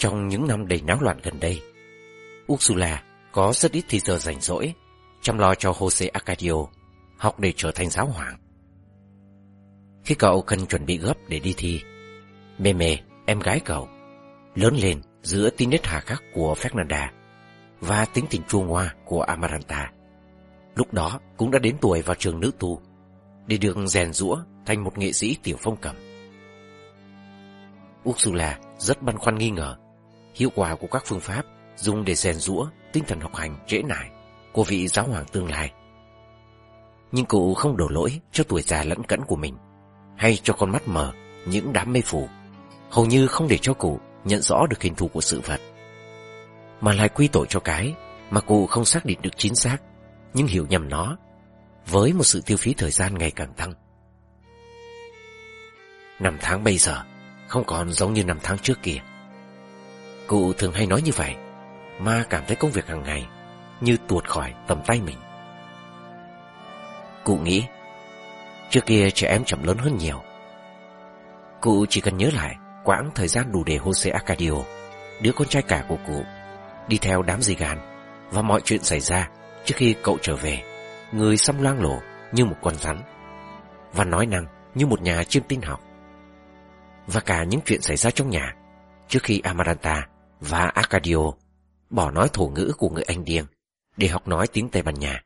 Trong những năm đầy náo loạn gần đây, Ursula có rất ít thời giờ rảnh rỗi chăm lo cho Jose Arcadio học để trở thành giáo hoàng. Khi cậu cần chuẩn bị gấp để đi thi, Meme, em gái cậu, lớn lên giữa tính nết hà khắc của Fernanda và tính tình chua ngoa của Amaranta, lúc đó cũng đã đến tuổi vào trường nữ tu để được rèn giũa thành một nghệ sĩ tiểu phong cầm. Ursula rất băn khoăn nghi ngờ hiệu quả của các phương pháp dùng để rèn giũa tinh thần học hành trễ nải của vị giáo hoàng tương lai. Nhưng cụ không đổ lỗi cho tuổi già lẫn cẫn của mình hay cho con mắt mờ những đám mê phủ, hầu như không để cho cụ nhận rõ được hình thù của sự vật, mà lại quy tội cho cái mà cụ không xác định được chính xác, nhưng hiểu nhầm nó với một sự tiêu phí thời gian ngày càng tăng. Năm tháng bây giờ không còn giống như năm tháng trước kia. Cụ thường hay nói như vậy, mà cảm thấy công việc hàng ngày như tuột khỏi tầm tay mình. Cụ nghĩ trước kia trẻ em chậm lớn hơn nhiều. Cụ chỉ cần nhớ lại quãng thời gian đủ để Jose Arcadio, đứa con trai cả của cụ, đi theo đám dì gan và mọi chuyện xảy ra trước khi cậu trở về, người xăm loang lổ như một con rắn và nói năng như một nhà chiêm tinh học, và cả những chuyện xảy ra trong nhà trước khi Amaranta và Arcadio bỏ nói thổ ngữ của người Anh điên để học nói tiếng Tây Ban Nha.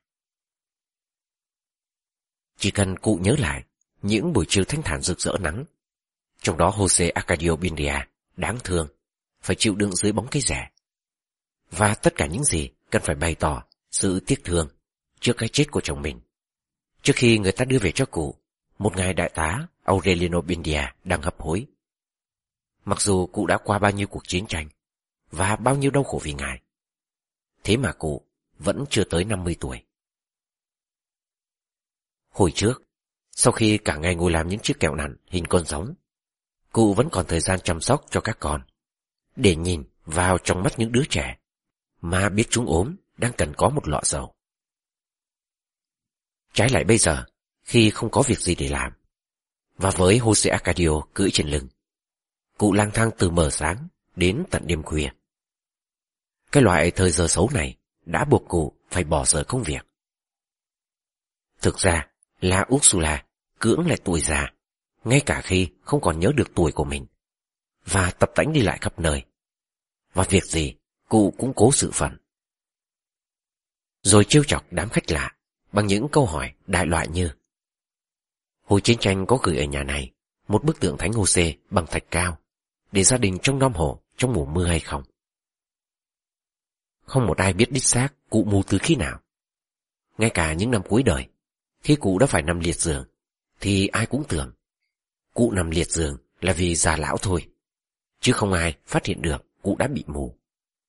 Chỉ cần cụ nhớ lại những buổi chiều thanh thản rực rỡ nắng, trong đó Jose Arcadio Bindia đáng thương phải chịu đựng dưới bóng cây rẻ, và tất cả những gì cần phải bày tỏ sự tiếc thương trước cái chết của chồng mình, trước khi người ta đưa về cho cụ một ngài đại tá Aureliano Bindia đang hấp hối. Mặc dù cụ đã qua bao nhiêu cuộc chiến tranh và bao nhiêu đau khổ vì ngài, thế mà cụ vẫn chưa tới 50 tuổi. Hồi trước, sau khi cả ngày ngồi làm những chiếc kẹo nặn hình con gióng, cụ vẫn còn thời gian chăm sóc cho các con, để nhìn vào trong mắt những đứa trẻ mà biết chúng ốm đang cần có một lọ dầu. Trái lại bây giờ, khi không có việc gì để làm, và với Jose Arcadio cưỡi trên lưng, cụ lang thang từ mờ sáng đến tận đêm khuya. Cái loại thời giờ xấu này đã buộc cụ phải bỏ dở công việc. Thực ra là Ursula cưỡng lại tuổi già, ngay cả khi không còn nhớ được tuổi của mình, và tập tễnh đi lại khắp nơi, và việc gì cụ cũng cố sự phận, rồi trêu chọc đám khách lạ bằng những câu hỏi đại loại như: hồi chiến tranh có gửi ở nhà này một bức tượng thánh Jose bằng thạch cao để gia đình trông nom hộ trong mùa mưa hay không? Không một ai biết đích xác cụ mù từ khi nào. Ngay cả những năm cuối đời, khi cụ đã phải nằm liệt giường, thì ai cũng tưởng cụ nằm liệt giường là vì già lão thôi, chứ không ai phát hiện được cụ đã bị mù.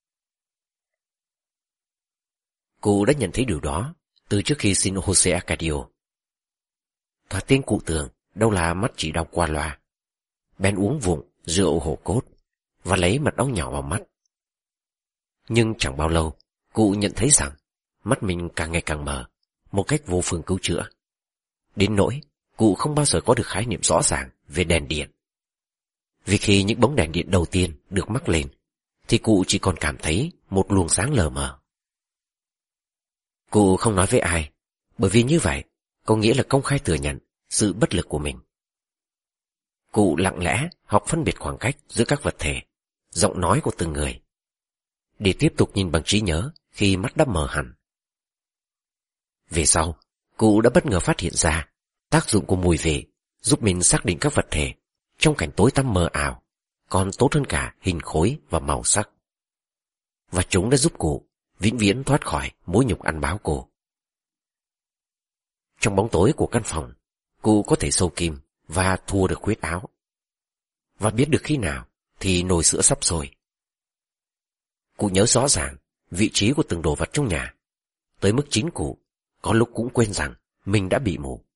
Cụ đã nhận thấy điều đó từ trước khi xin Jose Arcadio. Thoạt tiên cụ tưởng đâu là mắt chỉ đau qua loa, bèn uống vụng rượu hổ cốt và lấy mật ong nhỏ vào mắt. Nhưng chẳng bao lâu, cụ nhận thấy rằng mắt mình càng ngày càng mờ, một cách vô phương cứu chữa. Đến nỗi cụ không bao giờ có được khái niệm rõ ràng về đèn điện. Vì khi những bóng đèn điện đầu tiên được mắc lên, thì cụ chỉ còn cảm thấy một luồng sáng lờ mờ. Cụ không nói với ai, bởi vì như vậy có nghĩa là công khai thừa nhận sự bất lực của mình. Cụ lặng lẽ học phân biệt khoảng cách giữa các vật thể, giọng nói của từng người, để tiếp tục nhìn bằng trí nhớ khi mắt đã mờ hẳn. Về sau, cụ đã bất ngờ phát hiện ra tác dụng của mùi vị giúp mình xác định các vật thể trong cảnh tối tăm mờ ảo còn tốt hơn cả hình khối và màu sắc. Và chúng đã giúp cụ vĩnh viễn thoát khỏi mối nhục ăn báo cô. Trong bóng tối của căn phòng, cụ có thể sâu kim và thua được khuyết áo, và biết được khi nào thì nồi sữa sắp sôi. Cụ nhớ rõ ràng vị trí của từng đồ vật trong nhà, tới mức chính cụ có lúc cũng quên rằng mình đã bị mù.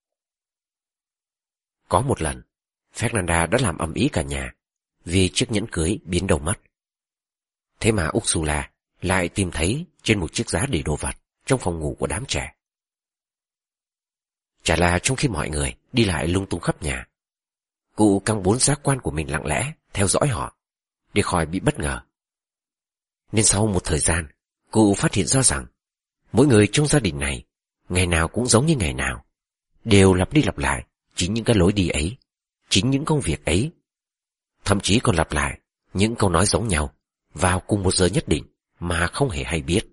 Có một lần, Fernanda đã làm ầm ĩ cả nhà vì chiếc nhẫn cưới biến đâu mất. Thế mà Ursula lại tìm thấy trên một chiếc giá để đồ vật trong phòng ngủ của đám trẻ. Chả là trong khi mọi người đi lại lung tung khắp nhà, cụ căng bốn giác quan của mình lặng lẽ theo dõi họ, để khỏi bị bất ngờ. Nên sau một thời gian, cụ phát hiện ra rằng mỗi người trong gia đình này ngày nào cũng giống như ngày nào, đều lặp đi lặp lại chính những cái lối đi ấy, chính những công việc ấy, thậm chí còn lặp lại những câu nói giống nhau vào cùng một giờ nhất định mà không hề hay biết.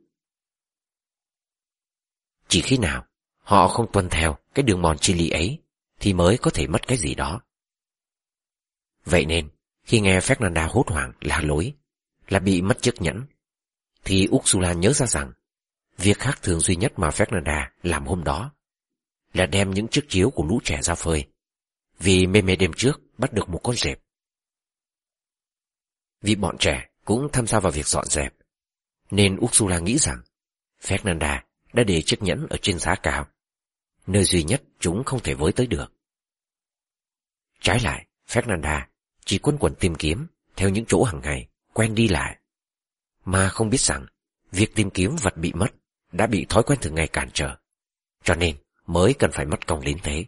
Chỉ khi nào họ không tuân theo cái đường mòn chi lý ấy thì mới có thể mất cái gì đó. Vậy nên khi nghe Fernanda hốt hoảng la lối là bị mất chiếc nhẫn, thì Ursula nhớ ra rằng việc khác thường duy nhất mà Fernanda làm hôm đó là đem những chiếc chiếu của lũ trẻ ra phơi, vì mê mê đêm trước bắt được một con rệp. Vì bọn trẻ cũng tham gia vào việc dọn dẹp, nên Ursula nghĩ rằng Fernanda đã để chiếc nhẫn ở trên giá cao, nơi duy nhất chúng không thể với tới được. Trái lại, Fernanda chỉ quấn quẩn tìm kiếm theo những chỗ hàng ngày quen đi lại, mà không biết rằng việc tìm kiếm vật bị mất đã bị thói quen thường ngày cản trở, cho nên mới cần phải mất công đến thế.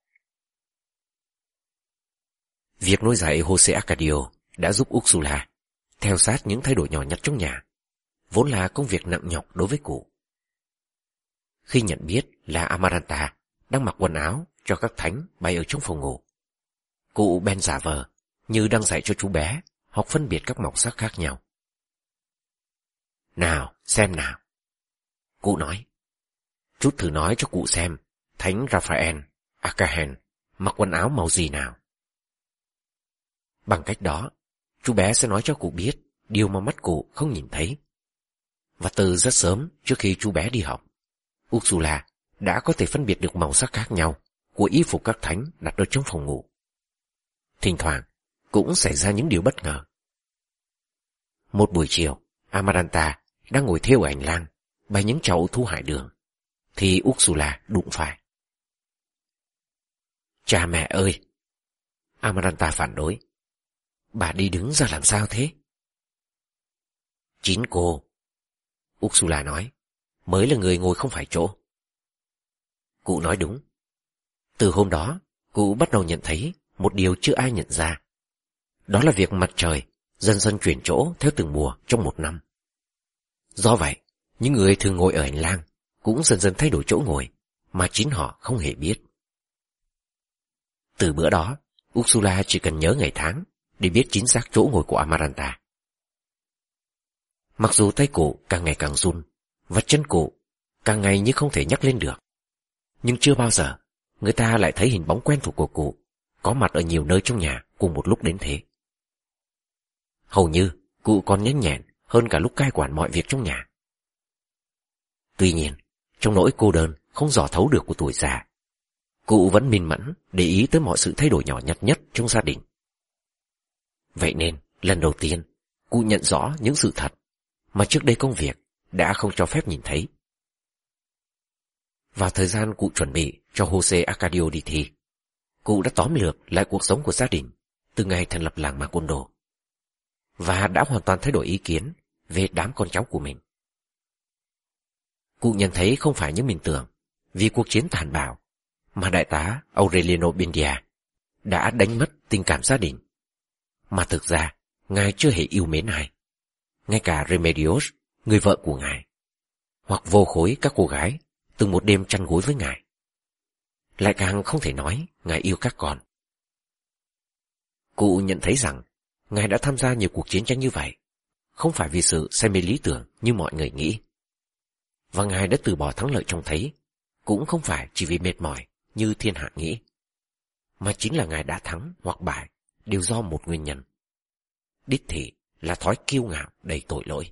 Việc nuôi dạy Jose Arcadio đã giúp Ursula theo sát những thay đổi nhỏ nhặt trong nhà, vốn là công việc nặng nhọc đối với cụ. Khi nhận biết là Amaranta đang mặc quần áo cho các thánh bày ở trong phòng ngủ, cụ bèn giả vờ như đang dạy cho chú bé học phân biệt các màu sắc khác nhau. Nào, xem nào. Cụ nói. Chút thử nói cho cụ xem thánh Raphael, Arcangel mặc quần áo màu gì nào. Bằng cách đó, chú bé sẽ nói cho cụ biết điều mà mắt cụ không nhìn thấy. Và từ rất sớm trước khi chú bé đi học, Ursula đã có thể phân biệt được màu sắc khác nhau của y phục các thánh đặt ở trong phòng ngủ. Thỉnh thoảng cũng xảy ra những điều bất ngờ. Một buổi chiều, Amaranta đang ngồi thêu ở hành lang bày những chậu thu hải đường, thì Ursula đụng phải. Cha mẹ ơi! Amaranta phản đối. Bà đi đứng ra làm sao thế? Chính cô, Ursula nói, mới là người ngồi không phải chỗ. Cụ nói đúng. Từ hôm đó, cụ bắt đầu nhận thấy một điều chưa ai nhận ra. Đó là việc mặt trời dần dần chuyển chỗ theo từng mùa trong một năm. Do vậy, những người thường ngồi ở hành lang cũng dần dần thay đổi chỗ ngồi mà chính họ không hề biết. Từ bữa đó, Ursula chỉ cần nhớ ngày tháng để biết chính xác chỗ ngồi của Amaranta. Mặc dù tay cụ càng ngày càng run và chân cụ càng ngày như không thể nhắc lên được, nhưng chưa bao giờ người ta lại thấy hình bóng quen thuộc của cụ có mặt ở nhiều nơi trong nhà cùng một lúc đến thế. Hầu như cụ còn nhanh nhẹn hơn cả lúc cai quản mọi việc trong nhà. Tuy nhiên, trong nỗi cô đơn không dò thấu được của tuổi già, cụ vẫn minh mẫn để ý tới mọi sự thay đổi nhỏ nhặt nhất trong gia đình. Vậy nên, lần đầu tiên, cụ nhận rõ những sự thật mà trước đây công việc đã không cho phép nhìn thấy. Vào thời gian cụ chuẩn bị cho Jose Arcadio đi thi, cụ đã tóm lược lại cuộc sống của gia đình từ ngày thành lập làng Macondo, và đã hoàn toàn thay đổi ý kiến về đám con cháu của mình. Cụ nhận thấy không phải như mình tưởng, vì cuộc chiến tàn bạo mà đại tá Aureliano Buendia đã đánh mất tình cảm gia đình, mà thực ra ngài chưa hề yêu mến ai, ngay cả Remedios, người vợ của ngài, hoặc vô khối các cô gái từng một đêm chăn gối với ngài. Lại càng không thể nói ngài yêu các con. Cụ nhận thấy rằng ngài đã tham gia nhiều cuộc chiến tranh như vậy không phải vì sự say mê lý tưởng như mọi người nghĩ, và ngài đã từ bỏ thắng lợi trông thấy cũng không phải chỉ vì mệt mỏi như thiên hạ nghĩ, mà chính là ngài đã thắng hoặc bại đều do một nguyên nhân, đích thị là thói kiêu ngạo đầy tội lỗi.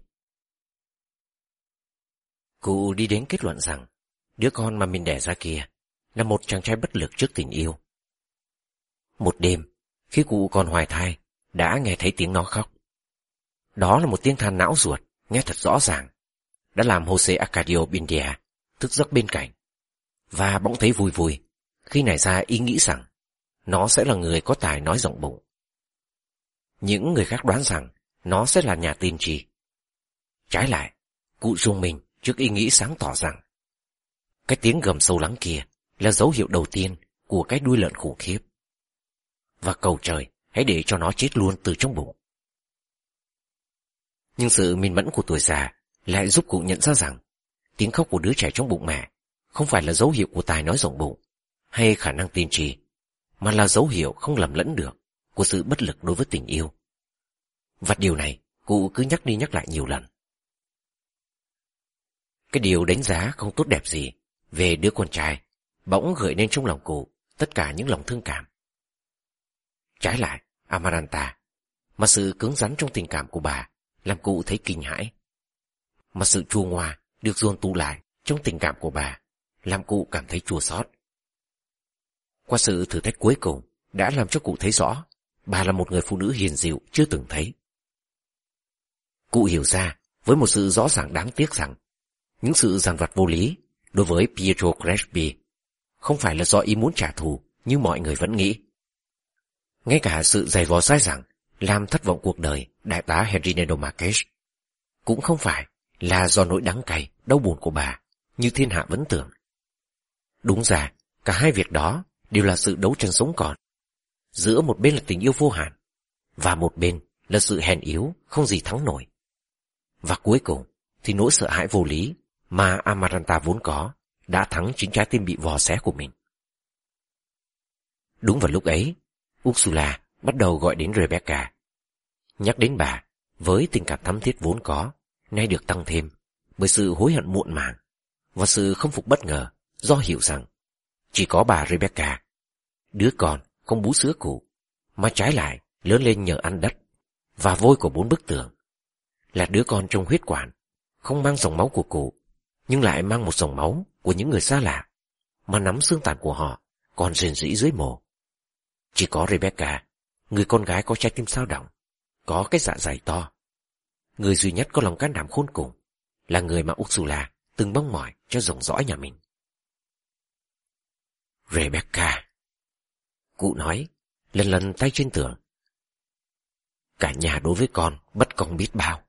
Cụ đi đến kết luận rằng đứa con mà mình đẻ ra kia là một chàng trai bất lực trước tình yêu. Một đêm, khi cụ còn hoài thai, đã nghe thấy tiếng nó khóc. Đó là một tiếng than não ruột, nghe thật rõ ràng, đã làm Jose Arcadio Buendia thức giấc bên cạnh, và bỗng thấy vui vui khi nảy ra ý nghĩ rằng nó sẽ là người có tài nói rộng bụng. Những người khác đoán rằng nó sẽ là nhà tiên tri. Trái lại, cụ rùng mình trước ý nghĩ sáng tỏ rằng cái tiếng gầm sâu lắng kia là dấu hiệu đầu tiên của cái đuôi lợn khủng khiếp, và cầu trời hãy để cho nó chết luôn từ trong bụng. Nhưng sự minh mẫn của tuổi già lại giúp cụ nhận ra rằng tiếng khóc của đứa trẻ trong bụng mẹ không phải là dấu hiệu của tài nói rộng bụng hay khả năng tiên tri, mà là dấu hiệu không lầm lẫn được của sự bất lực đối với tình yêu. Và điều này cụ cứ nhắc đi nhắc lại nhiều lần. Cái điều đánh giá không tốt đẹp gì về đứa con trai bỗng gợi nên trong lòng cụ tất cả những lòng thương cảm. Trái lại, Amaranta, mà sự cứng rắn trong tình cảm của bà làm cụ thấy kinh hãi. Mà sự chua ngoa được dồn tụ lại trong tình cảm của bà làm cụ cảm thấy chua xót. Qua sự thử thách cuối cùng đã làm cho cụ thấy rõ bà là một người phụ nữ hiền dịu chưa từng thấy. Cụ hiểu ra với một sự rõ ràng đáng tiếc rằng những sự dằn vặt vô lý đối với Pietro Crespi không phải là do ý muốn trả thù như mọi người vẫn nghĩ. Ngay cả sự giày vò sai rằng làm thất vọng cuộc đời đại tá Henrinedo Marques cũng không phải là do nỗi đắng cay, đau buồn của bà như thiên hạ vẫn tưởng. Đúng ra, cả hai việc đó đều là sự đấu tranh sống còn. Giữa một bên là tình yêu vô hạn, và một bên là sự hèn yếu không gì thắng nổi. Và cuối cùng thì nỗi sợ hãi vô lý mà Amaranta vốn có đã thắng chính trái tim bị vò xé của mình. Đúng vào lúc ấy, Ursula bắt đầu gọi đến Rebecca. Nhắc đến bà với tình cảm thắm thiết vốn có, nay được tăng thêm bởi sự hối hận muộn màng và sự không phục bất ngờ do hiểu rằng chỉ có bà Rebecca, đứa con không bú sữa cụ, mà trái lại lớn lên nhờ ăn đất và vôi của 4 bức tường, là đứa con trong huyết quản, không mang dòng máu của cụ, nhưng lại mang một dòng máu của những người xa lạ, mà nắm xương tàn của họ còn rền rĩ dưới mồ. Chỉ có Rebecca, người con gái có trái tim sao động, có cái dạ dày to, người duy nhất có lòng can đảm khôn cùng, là người mà Ursula từng mong mỏi cho dòng dõi nhà mình. Rebecca, cụ nói, lần lần tay trên tường. Cả nhà đối với con bất công biết bao.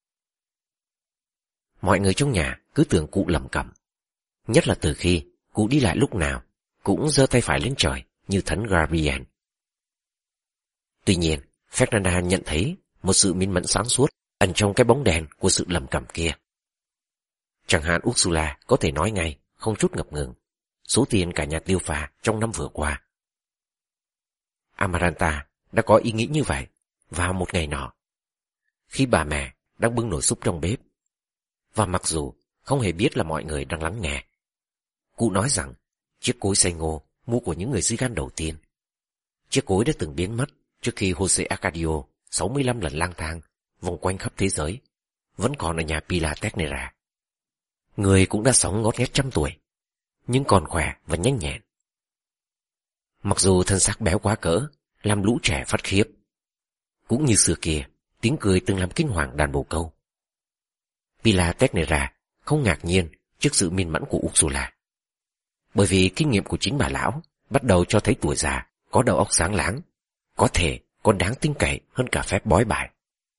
Mọi người trong nhà cứ tưởng cụ lẩm cẩm, nhất là từ khi cụ đi lại lúc nào cũng giơ tay phải lên trời như thánh Gabriel. Tuy nhiên, Fernanda nhận thấy một sự minh mẫn sáng suốt ẩn trong cái bóng đèn của sự lẩm cẩm kia. Chẳng hạn Ursula có thể nói ngay, không chút ngập ngừng, số tiền cả nhà tiêu pha trong năm vừa qua. Amaranta đã có ý nghĩ như vậy vào một ngày nọ, khi bà mẹ đang bưng nồi súp trong bếp, và mặc dù không hề biết là mọi người đang lắng nghe, cụ nói rằng chiếc cối xay ngô mua của những người di gan đầu tiên, chiếc cối đã từng biến mất trước khi Jose Arcadio 65 lần lang thang vòng quanh khắp thế giới, vẫn còn ở nhà Pilar Ternera. Người cũng đã sống ngót nghét 100 tuổi, nhưng còn khỏe và nhanh nhẹn. Mặc dù thân xác béo quá cỡ, làm lũ trẻ phát khiếp. Cũng như xưa kia, tiếng cười từng làm kinh hoàng đàn bồ câu. Pilar Ternera không ngạc nhiên trước sự minh mẫn của Ursula, bởi vì kinh nghiệm của chính bà lão bắt đầu cho thấy tuổi già có đầu óc sáng láng, có thể còn đáng tin cậy hơn cả phép bói bài.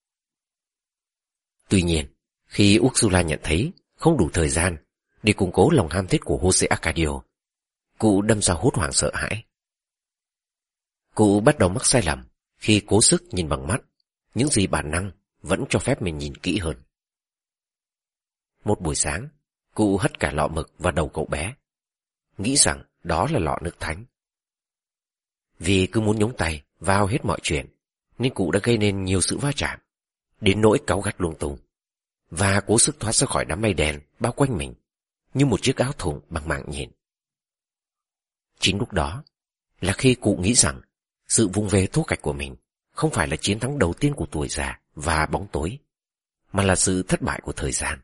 Tuy nhiên, khi Ursula nhận thấy không đủ thời gian để củng cố lòng ham thích của Jose Arcadio, cụ đâm ra hốt hoảng sợ hãi. Cụ bắt đầu mắc sai lầm khi cố sức nhìn bằng mắt những gì bản năng vẫn cho phép mình nhìn kỹ hơn. Một buổi sáng, cụ hất cả lọ mực vào đầu cậu bé, nghĩ rằng đó là lọ nước thánh. Vì cứ muốn nhúng tay vào hết mọi chuyện, nên cụ đã gây nên nhiều sự va chạm, đến nỗi cáu gắt lung tung, và cố sức thoát ra khỏi đám mây đen bao quanh mình như một chiếc áo thùng bằng mạng nhện. Chính lúc đó là khi cụ nghĩ rằng sự vụng về thô kệch của mình không phải là chiến thắng đầu tiên của tuổi già và bóng tối, mà là sự thất bại của thời gian.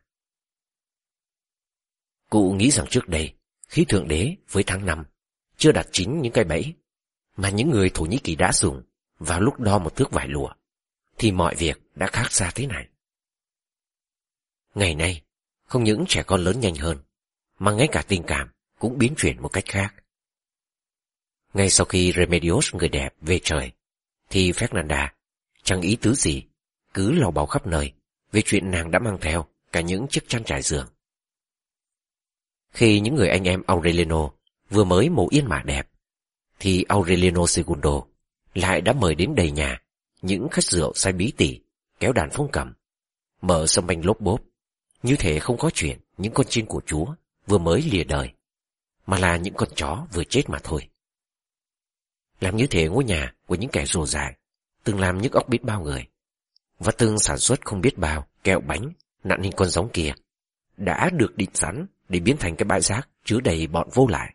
Cụ nghĩ rằng trước đây, khi Thượng Đế với tháng 5 chưa đặt chính những cái bẫy mà những người Thổ Nhĩ Kỳ đã dùng vào lúc đo một thước vải lụa, thì mọi việc đã khác xa thế này. Ngày nay, không những trẻ con lớn nhanh hơn, mà ngay cả tình cảm cũng biến chuyển một cách khác. Ngay sau khi Remedios người đẹp về trời, thì Fernanda chẳng ý tứ gì, cứ lò bào khắp nơi về chuyện nàng đã mang theo cả những chiếc chăn trải giường. Khi những người anh em Aureliano vừa mới mổ yên mả đẹp, thì Aureliano Segundo lại đã mời đến đầy nhà những khách rượu say bí tỉ, kéo đàn phong cầm, mở sâm banh lốp bốp, như thể không có chuyện những con chiên của Chúa vừa mới lìa đời, mà là những con chó vừa chết mà thôi. Làm như thể ngôi nhà của những kẻ rồ dại từng làm nhức óc biết bao người, và từng sản xuất không biết bao kẹo bánh nặn hình con gióng kia, đã được định sẵn để biến thành cái bãi rác chứa đầy bọn vô lại.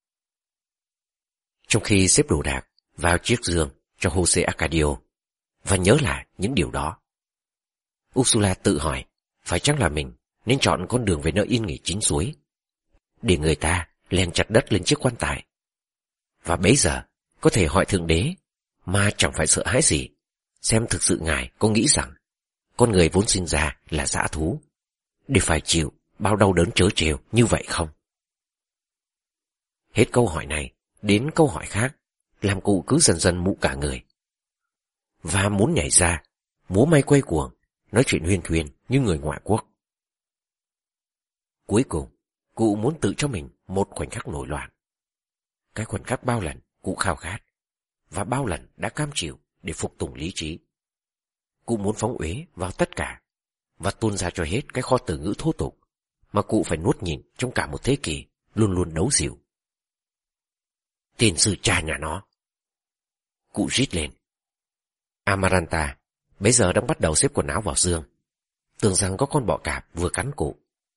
Trong khi xếp đồ đạc vào chiếc giường cho Jose Arcadio và nhớ lại những điều đó, Ursula tự hỏi phải chăng là mình nên chọn con đường về nơi yên nghỉ chính suối, để người ta len chặt đất lên chiếc quan tài, và bấy giờ có thể hỏi Thượng Đế mà chẳng phải sợ hãi gì, xem thực sự Ngài có nghĩ rằng con người vốn sinh ra là dã thú, để phải chịu bao đau đớn trớ trêu như vậy không? Hết câu hỏi này đến câu hỏi khác làm cụ cứ dần dần mụ cả người, và muốn nhảy ra, múa may quay cuồng, nói chuyện huyên thuyên như người ngoại quốc. Cuối cùng, cụ muốn tự cho mình một khoảnh khắc nổi loạn. Cái khoảnh khắc bao lần cụ khao khát, và bao lần đã cam chịu để phục tùng lý trí. Cụ muốn phóng uế vào tất cả, và tuôn ra cho hết cái kho từ ngữ thô tục mà cụ phải nuốt nhịn trong cả một thế kỷ luôn luôn đấu dịu. Tên sư cha nhà nó! Cụ rít lên. Amaranta bấy giờ đang bắt đầu xếp quần áo vào giường, tưởng rằng có con bọ cạp vừa cắn cụ.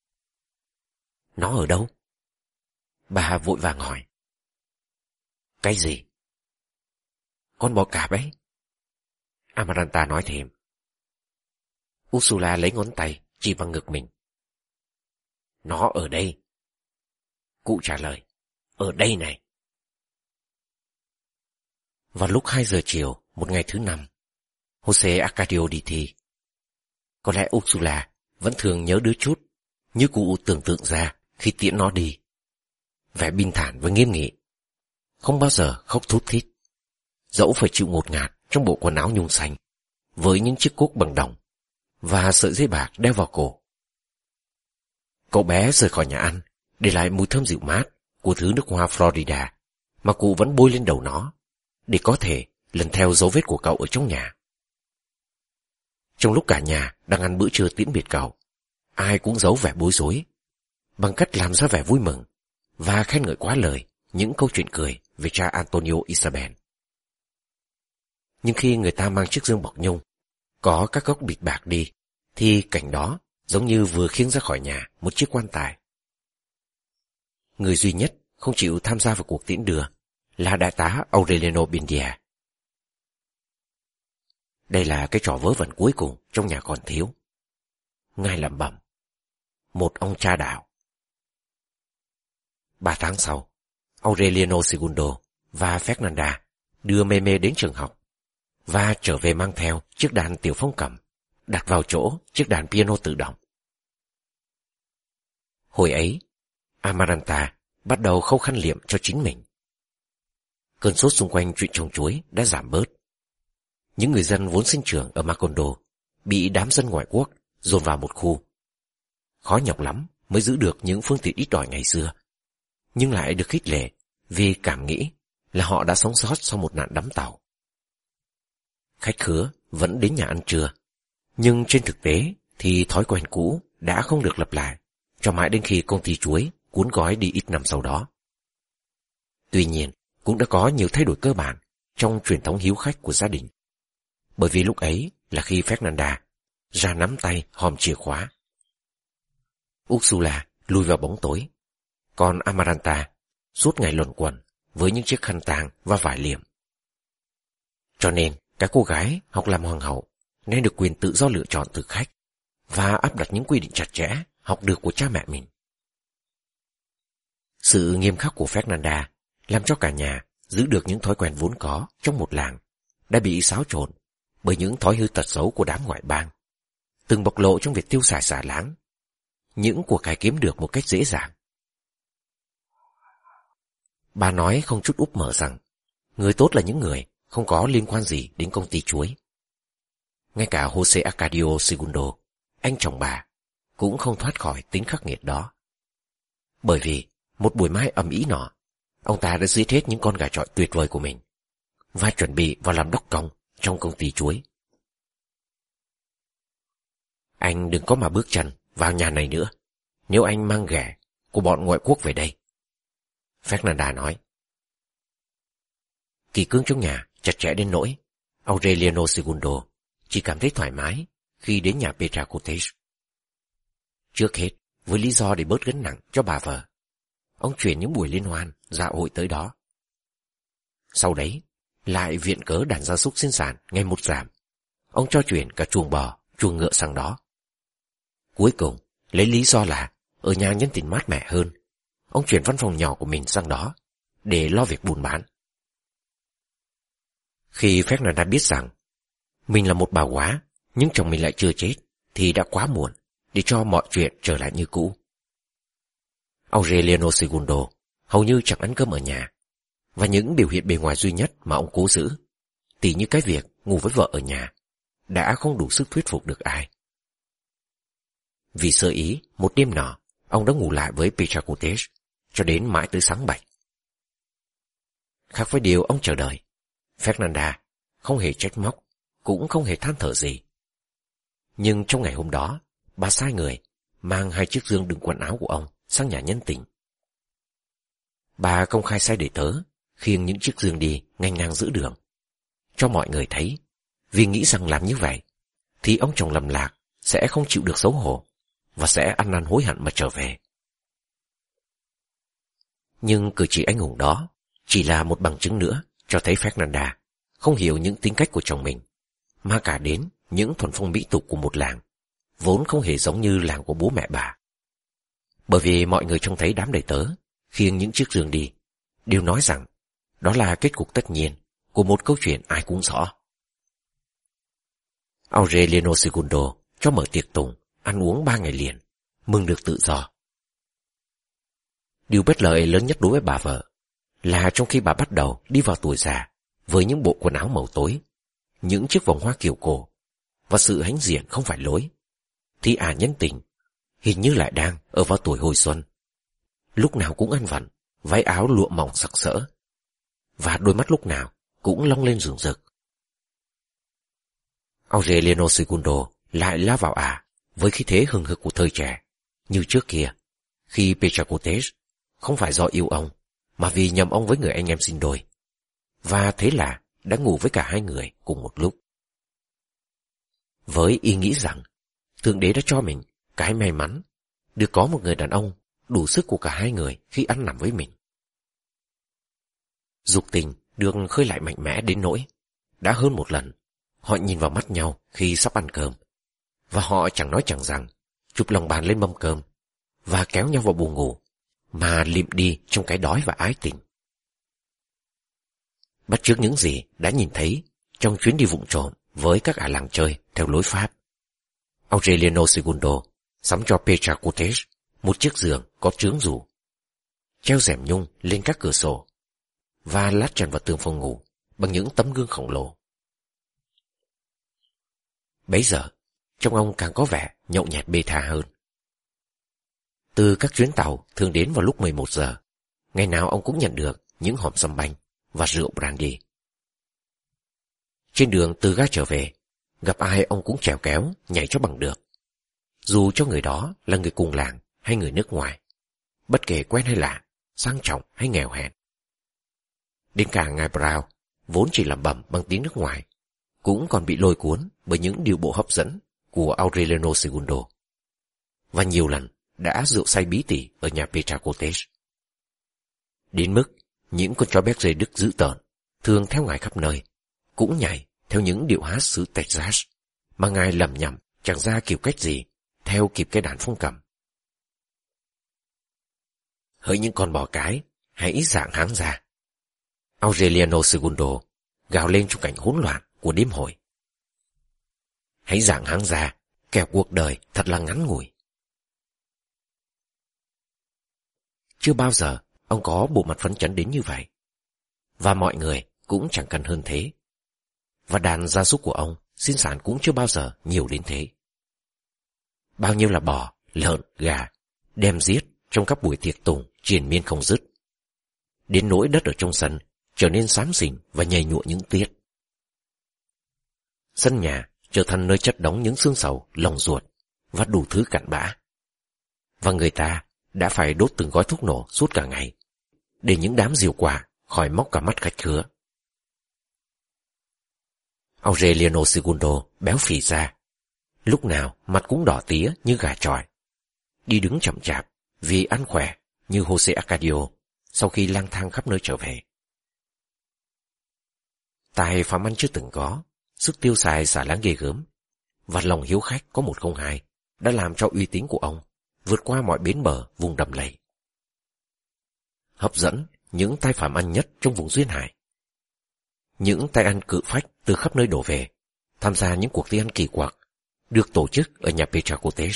Nó ở đâu? Bà vội vàng hỏi. Cái gì? Con bọ cạp ấy. Amaranta nói thêm. Ursula lấy ngón tay chỉ vào ngực mình. Nó ở đây. Cụ trả lời. Ở đây này. Vào lúc 2 giờ chiều một ngày thứ 5, Jose Arcadio đi thi. Có lẽ Ursula vẫn thường nhớ đứa chút, như cụ tưởng tượng ra khi tiễn nó đi. Vẻ bình thản và nghiêm nghị, không bao giờ khóc thút thít, dẫu phải chịu ngột ngạt trong bộ quần áo nhung xanh, với những chiếc cuốc bằng đồng và sợi dây bạc đeo vào cổ. Cậu bé rời khỏi nhà ăn, để lại mùi thơm dịu mát của thứ nước hoa Florida mà cụ vẫn bôi lên đầu nó, để có thể lần theo dấu vết của cậu ở trong nhà. Trong lúc cả nhà đang ăn bữa trưa tiễn biệt cậu, ai cũng giấu vẻ bối rối, bằng cách làm ra vẻ vui mừng và khen ngợi quá lời những câu chuyện cười về cha Antonio Isabel. Nhưng khi người ta mang chiếc dương bọc nhung, có các góc bịt bạc đi, thì cảnh đó giống như vừa khiêng ra khỏi nhà một chiếc quan tài. Người duy nhất không chịu tham gia vào cuộc tiễn đưa là đại tá Aureliano Buendia. Đây là cái trò vớ vẩn cuối cùng trong nhà còn thiếu. Ngài lẩm bẩm. Một ông cha đạo. 3 tháng sau, Aureliano Segundo và Fernanda đưa Meme đến trường học và trở về mang theo chiếc đàn tiểu phong cầm đặt vào chỗ chiếc đàn piano tự động. Hồi ấy, Amaranta bắt đầu khâu khăn liệm cho chính mình. Cơn sốt xung quanh chuyện trồng chuối đã giảm bớt. Những người dân vốn sinh trưởng ở Macondo bị đám dân ngoại quốc dồn vào một khu. Khó nhọc lắm mới giữ được những phương tiện ít ỏi ngày xưa, nhưng lại được khích lệ vì cảm nghĩ là họ đã sống sót sau một nạn đắm tàu. Khách khứa vẫn đến nhà ăn trưa, nhưng trên thực tế thì thói quen cũ đã không được lặp lại cho mãi đến khi công ty chuối cuốn gói đi ít năm sau đó. Tuy nhiên, cũng đã có nhiều thay đổi cơ bản trong truyền thống hiếu khách của gia đình, bởi vì lúc ấy là khi Fernanda ra nắm tay hòm chìa khóa. Ursula lùi vào bóng tối, còn Amaranta suốt ngày luẩn quẩn với những chiếc khăn tang và vải liệm. Cho nên, các cô gái học làm hoàng hậu nên được quyền tự do lựa chọn từ khách và áp đặt những quy định chặt chẽ học được của cha mẹ mình. Sự nghiêm khắc của Fernanda làm cho cả nhà giữ được những thói quen vốn có trong một làng đã bị xáo trộn bởi những thói hư tật xấu của đám ngoại bang, từng bộc lộ trong việc tiêu xài xả láng, những của cải kiếm được một cách dễ dàng. Bà nói không chút úp mở rằng người tốt là những người không có liên quan gì đến công ty chuối. Ngay cả Jose Arcadio Segundo, anh chồng bà, cũng không thoát khỏi tính khắc nghiệt đó. Bởi vì một buổi mai ầm ĩ nọ, ông ta đã giết hết những con gà chọi tuyệt vời của mình và chuẩn bị vào làm đốc công trong công ty chuối. Anh đừng có mà bước chân vào nhà này nữa, nếu anh mang ghẻ của bọn ngoại quốc về đây. Fernanda nói. Kỳ cương trong nhà chặt chẽ đến nỗi Aureliano Segundo chỉ cảm thấy thoải mái khi đến nhà Petra Cottage. Trước hết, với lý do để bớt gánh nặng cho bà vợ, ông chuyển những buổi liên hoan, dạ hội tới đó. Sau đấy, lại viện cớ đàn gia súc sinh sản ngày một giảm. Ông cho chuyển cả chuồng bò, chuồng ngựa sang đó. Cuối cùng, lấy lý do là ở nhà nhân tình mát mẻ hơn, ông chuyển văn phòng nhỏ của mình sang đó để lo việc buôn bán. Khi Fernanda biết rằng mình là một bà góa, nhưng chồng mình lại chưa chết, thì đã quá muộn để cho mọi chuyện trở lại như cũ. Aureliano Segundo hầu như chẳng ăn cơm ở nhà, và những biểu hiện bề ngoài duy nhất mà ông cố giữ, tỉ như cái việc ngủ với vợ ở nhà, đã không đủ sức thuyết phục được ai. Vì sơ ý, một đêm nọ, ông đã ngủ lại với Petra Cottage cho đến mãi tới sáng bạch. Khác với điều ông chờ đợi, Fernanda không hề trách móc, cũng không hề than thở gì. Nhưng trong ngày hôm đó, bà sai người mang 2 chiếc dương đựng quần áo của ông sang nhà nhân tình. Bà công khai sai để tớ khiêng những chiếc dương đi ngang ngang giữa đường, cho mọi người thấy, vì nghĩ rằng làm như vậy thì ông chồng lầm lạc sẽ không chịu được xấu hổ và sẽ ăn năn hối hận mà trở về. Nhưng cử chỉ anh hùng đó chỉ là một bằng chứng nữa cho thấy Fernanda không hiểu những tính cách của chồng mình, mà cả đến những thuần phong mỹ tục của một làng vốn không hề giống như làng của bố mẹ bà. Bởi vì mọi người trông thấy đám đầy tớ khiêng những chiếc giường đi đều nói rằng đó là kết cục tất nhiên của một câu chuyện ai cũng rõ. Aureliano Segundo cho mở tiệc tùng, ăn uống 3 ngày liền, mừng được tự do. Điều bất lợi lớn nhất đối với bà vợ là trong khi bà bắt đầu đi vào tuổi già với những bộ quần áo màu tối, những chiếc vòng hoa kiểu cổ và sự hãnh diện không phải lối, thì nhân tình hình như lại đang ở vào tuổi hồi xuân, lúc nào cũng ăn vặn, váy áo lụa mỏng sặc sỡ, và đôi mắt lúc nào cũng long lên rừng rực. Aureliano Segundo lại lao vào với khí thế hừng hực của thời trẻ, như trước kia, khi Petra Cottage không phải do yêu ông, mà vì nhầm ông với người anh em sinh đôi, và thế là đã ngủ với cả 2 người cùng một lúc. Với ý nghĩ rằng Thượng Đế đã cho mình cái may mắn được có một người đàn ông đủ sức của cả 2 người khi ăn nằm với mình. Dục tình được khơi lại mạnh mẽ đến nỗi đã hơn một lần họ nhìn vào mắt nhau khi sắp ăn cơm, và họ chẳng nói chẳng rằng chụp lòng bàn lên mâm cơm và kéo nhau vào buồng ngủ, mà lịm đi trong cái đói và ái tình. Bắt chước những gì đã nhìn thấy trong chuyến đi vụng trộm với các làng chơi theo lối Pháp, Aureliano Segundo sắm cho Petra Cottage một chiếc giường có trướng rủ, treo rèm nhung lên các cửa sổ, và lát trần vào tường phòng ngủ bằng những tấm gương khổng lồ. Bấy giờ, trông ông càng có vẻ nhậu nhẹt bê tha hơn. Từ các chuyến tàu thường đến vào lúc 11 giờ, ngày nào ông cũng nhận được những hòm sâm banh và rượu brandy. Trên đường từ ga trở về, gặp ai ông cũng trèo kéo, nhảy cho bằng được, dù cho người đó là người cùng làng hay người nước ngoài, bất kể quen hay lạ, sang trọng hay nghèo hèn. Đến cả ngài Brown, vốn chỉ lẩm bẩm bằng tiếng nước ngoài, cũng còn bị lôi cuốn bởi những điều bộ hấp dẫn của Aureliano Segundo, và nhiều lần đã rượu say bí tỉ ở nhà Petra Cottage. Đến mức những con chó béc dê Đức dữ tợn thường theo ngài khắp nơi cũng nhảy theo những điệu hát xứ Texas mà ngài lầm nhầm chẳng ra kiểu cách gì theo kịp cái đàn phong cầm. Hỡi những con bò cái, hãy dạng háng ra, Aureliano Segundo gào lên trong cảnh hỗn loạn của đêm hội. Hãy dạng háng ra, kẻo cuộc đời thật là ngắn ngủi. Chưa bao giờ ông có bộ mặt phấn chấn đến như vậy, và mọi người cũng chẳng cần hơn thế, và đàn gia súc của ông sinh sản cũng chưa bao giờ nhiều đến thế. Bao nhiêu là bò, lợn, gà đem giết trong các buổi tiệc tùng triền miên không dứt, đến nỗi đất ở trong sân trở nên xám xỉn và nhầy nhụa những tiết. Sân nhà trở thành nơi chất đóng những xương sầu, lòng ruột và đủ thứ cặn bã. Và người ta đã phải đốt từng gói thuốc nổ suốt cả ngày, để những đám diều quả khỏi móc cả mắt khách khứa. Aureliano Segundo béo phì ra, lúc nào mặt cũng đỏ tía như gà chọi, đi đứng chậm chạp vì ăn khỏe như Jose Arcadio sau khi lang thang khắp nơi trở về. Tài phàm ăn chưa từng có, sức tiêu xài xả láng ghê gớm, và lòng hiếu khách có 102 đã làm cho uy tín của ông vượt qua mọi bến bờ vùng đầm lầy, hấp dẫn những tay phàm ăn nhất trong vùng duyên hải. Những tay ăn cự phách từ khắp nơi đổ về tham gia những cuộc thi ăn kỳ quặc được tổ chức ở nhà Petracotes.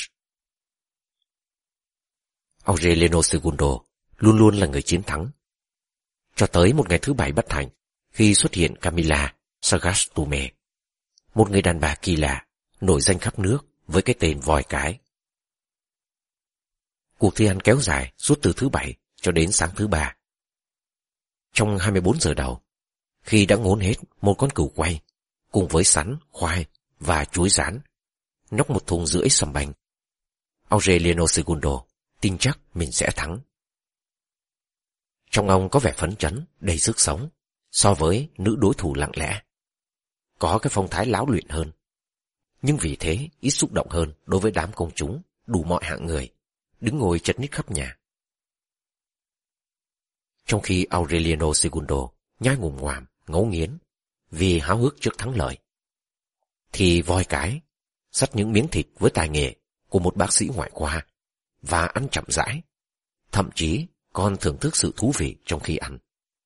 Aureliano Segundo luôn luôn là người chiến thắng, cho tới một ngày thứ Bảy bất hạnh khi xuất hiện Camila Sagastume, một người đàn bà kỳ lạ nổi danh khắp nước với cái tên voi cái. Cuộc thi ăn kéo dài suốt từ thứ Bảy cho đến sáng thứ Ba. Trong 24 giờ đầu, khi đã ngốn hết một con cừu quay cùng với sắn, khoai và chuối rán, nóc một thùng rưỡi sầm banh, Aureliano Segundo tin chắc mình sẽ thắng. Trong ông có vẻ phấn chấn, đầy sức sống so với nữ đối thủ lặng lẽ, có cái phong thái lão luyện hơn, nhưng vì thế ít xúc động hơn đối với đám công chúng đủ mọi hạng người đứng ngồi chật ních khắp nhà. Trong khi Aureliano Segundo nhai ngùm ngoàm, ngấu nghiến vì háo hức trước thắng lợi, thì voi cái xắt những miếng thịt với tài nghệ của một bác sĩ ngoại khoa và ăn chậm rãi, thậm chí còn thưởng thức sự thú vị trong khi ăn.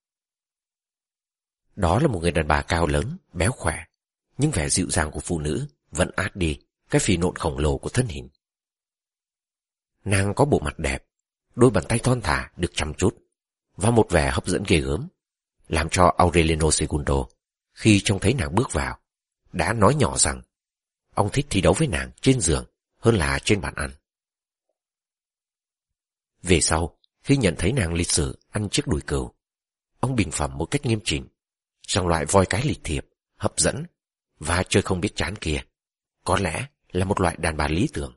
Đó là một người đàn bà cao lớn, béo khỏe, nhưng vẻ dịu dàng của phụ nữ vẫn át đi cái phì nộn khổng lồ của thân hình. Nàng có bộ mặt đẹp, đôi bàn tay thon thả được chăm chút, và một vẻ hấp dẫn ghê gớm, làm cho Aureliano Segundo, khi trông thấy nàng bước vào, đã nói nhỏ rằng ông thích thi đấu với nàng trên giường hơn là trên bàn ăn. Về sau, khi nhận thấy nàng lịch sự ăn chiếc đùi cừu, ông bình phẩm một cách nghiêm chỉnh rằng loại voi cái lịch thiệp, hấp dẫn và chơi không biết chán kia có lẽ là một loại đàn bà lý tưởng.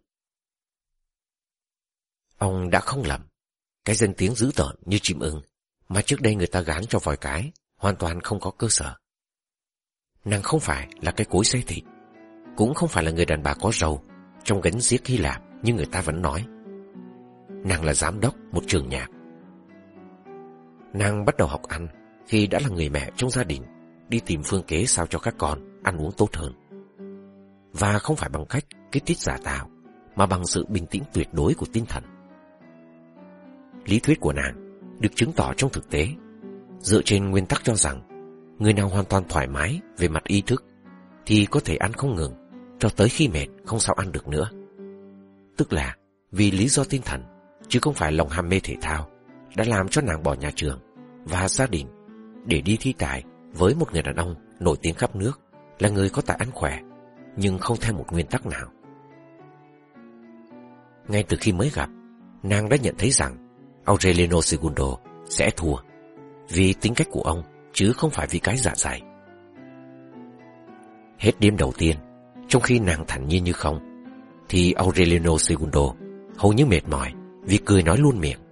Ông đã không lầm, cái danh tiếng dữ tợn như chim ưng mà trước đây người ta gán cho voi cái hoàn toàn không có cơ sở. Nàng không phải là cái cối xay thịt, cũng không phải là người đàn bà có râu trong gánh xiếc Hy Lạp như người ta vẫn nói. Nàng là giám đốc một trường nhạc. Nàng bắt đầu học ăn khi đã là người mẹ trong gia đình, đi tìm phương kế sao cho các con ăn uống tốt hơn. Và không phải bằng cách kích thích giả tạo, mà bằng sự bình tĩnh tuyệt đối của tinh thần. Lý thuyết của nàng được chứng tỏ trong thực tế, dựa trên nguyên tắc cho rằng người nào hoàn toàn thoải mái về mặt ý thức thì có thể ăn không ngừng cho tới khi mệt không sao ăn được nữa. Tức là vì lý do tinh thần, chứ không phải lòng ham mê thể thao, đã làm cho nàng bỏ nhà trường và gia đình để đi thi tài với một người đàn ông nổi tiếng khắp nước, là người có tài ăn khỏe nhưng không theo một nguyên tắc nào. Ngay từ khi mới gặp, nàng đã nhận thấy rằng Aureliano Segundo sẽ thua vì tính cách của ông, chứ không phải vì cái dạ dày. Hết đêm đầu tiên, trong khi nàng thản nhiên như không, thì Aureliano Segundo hầu như mệt mỏi vì cười nói luôn miệng.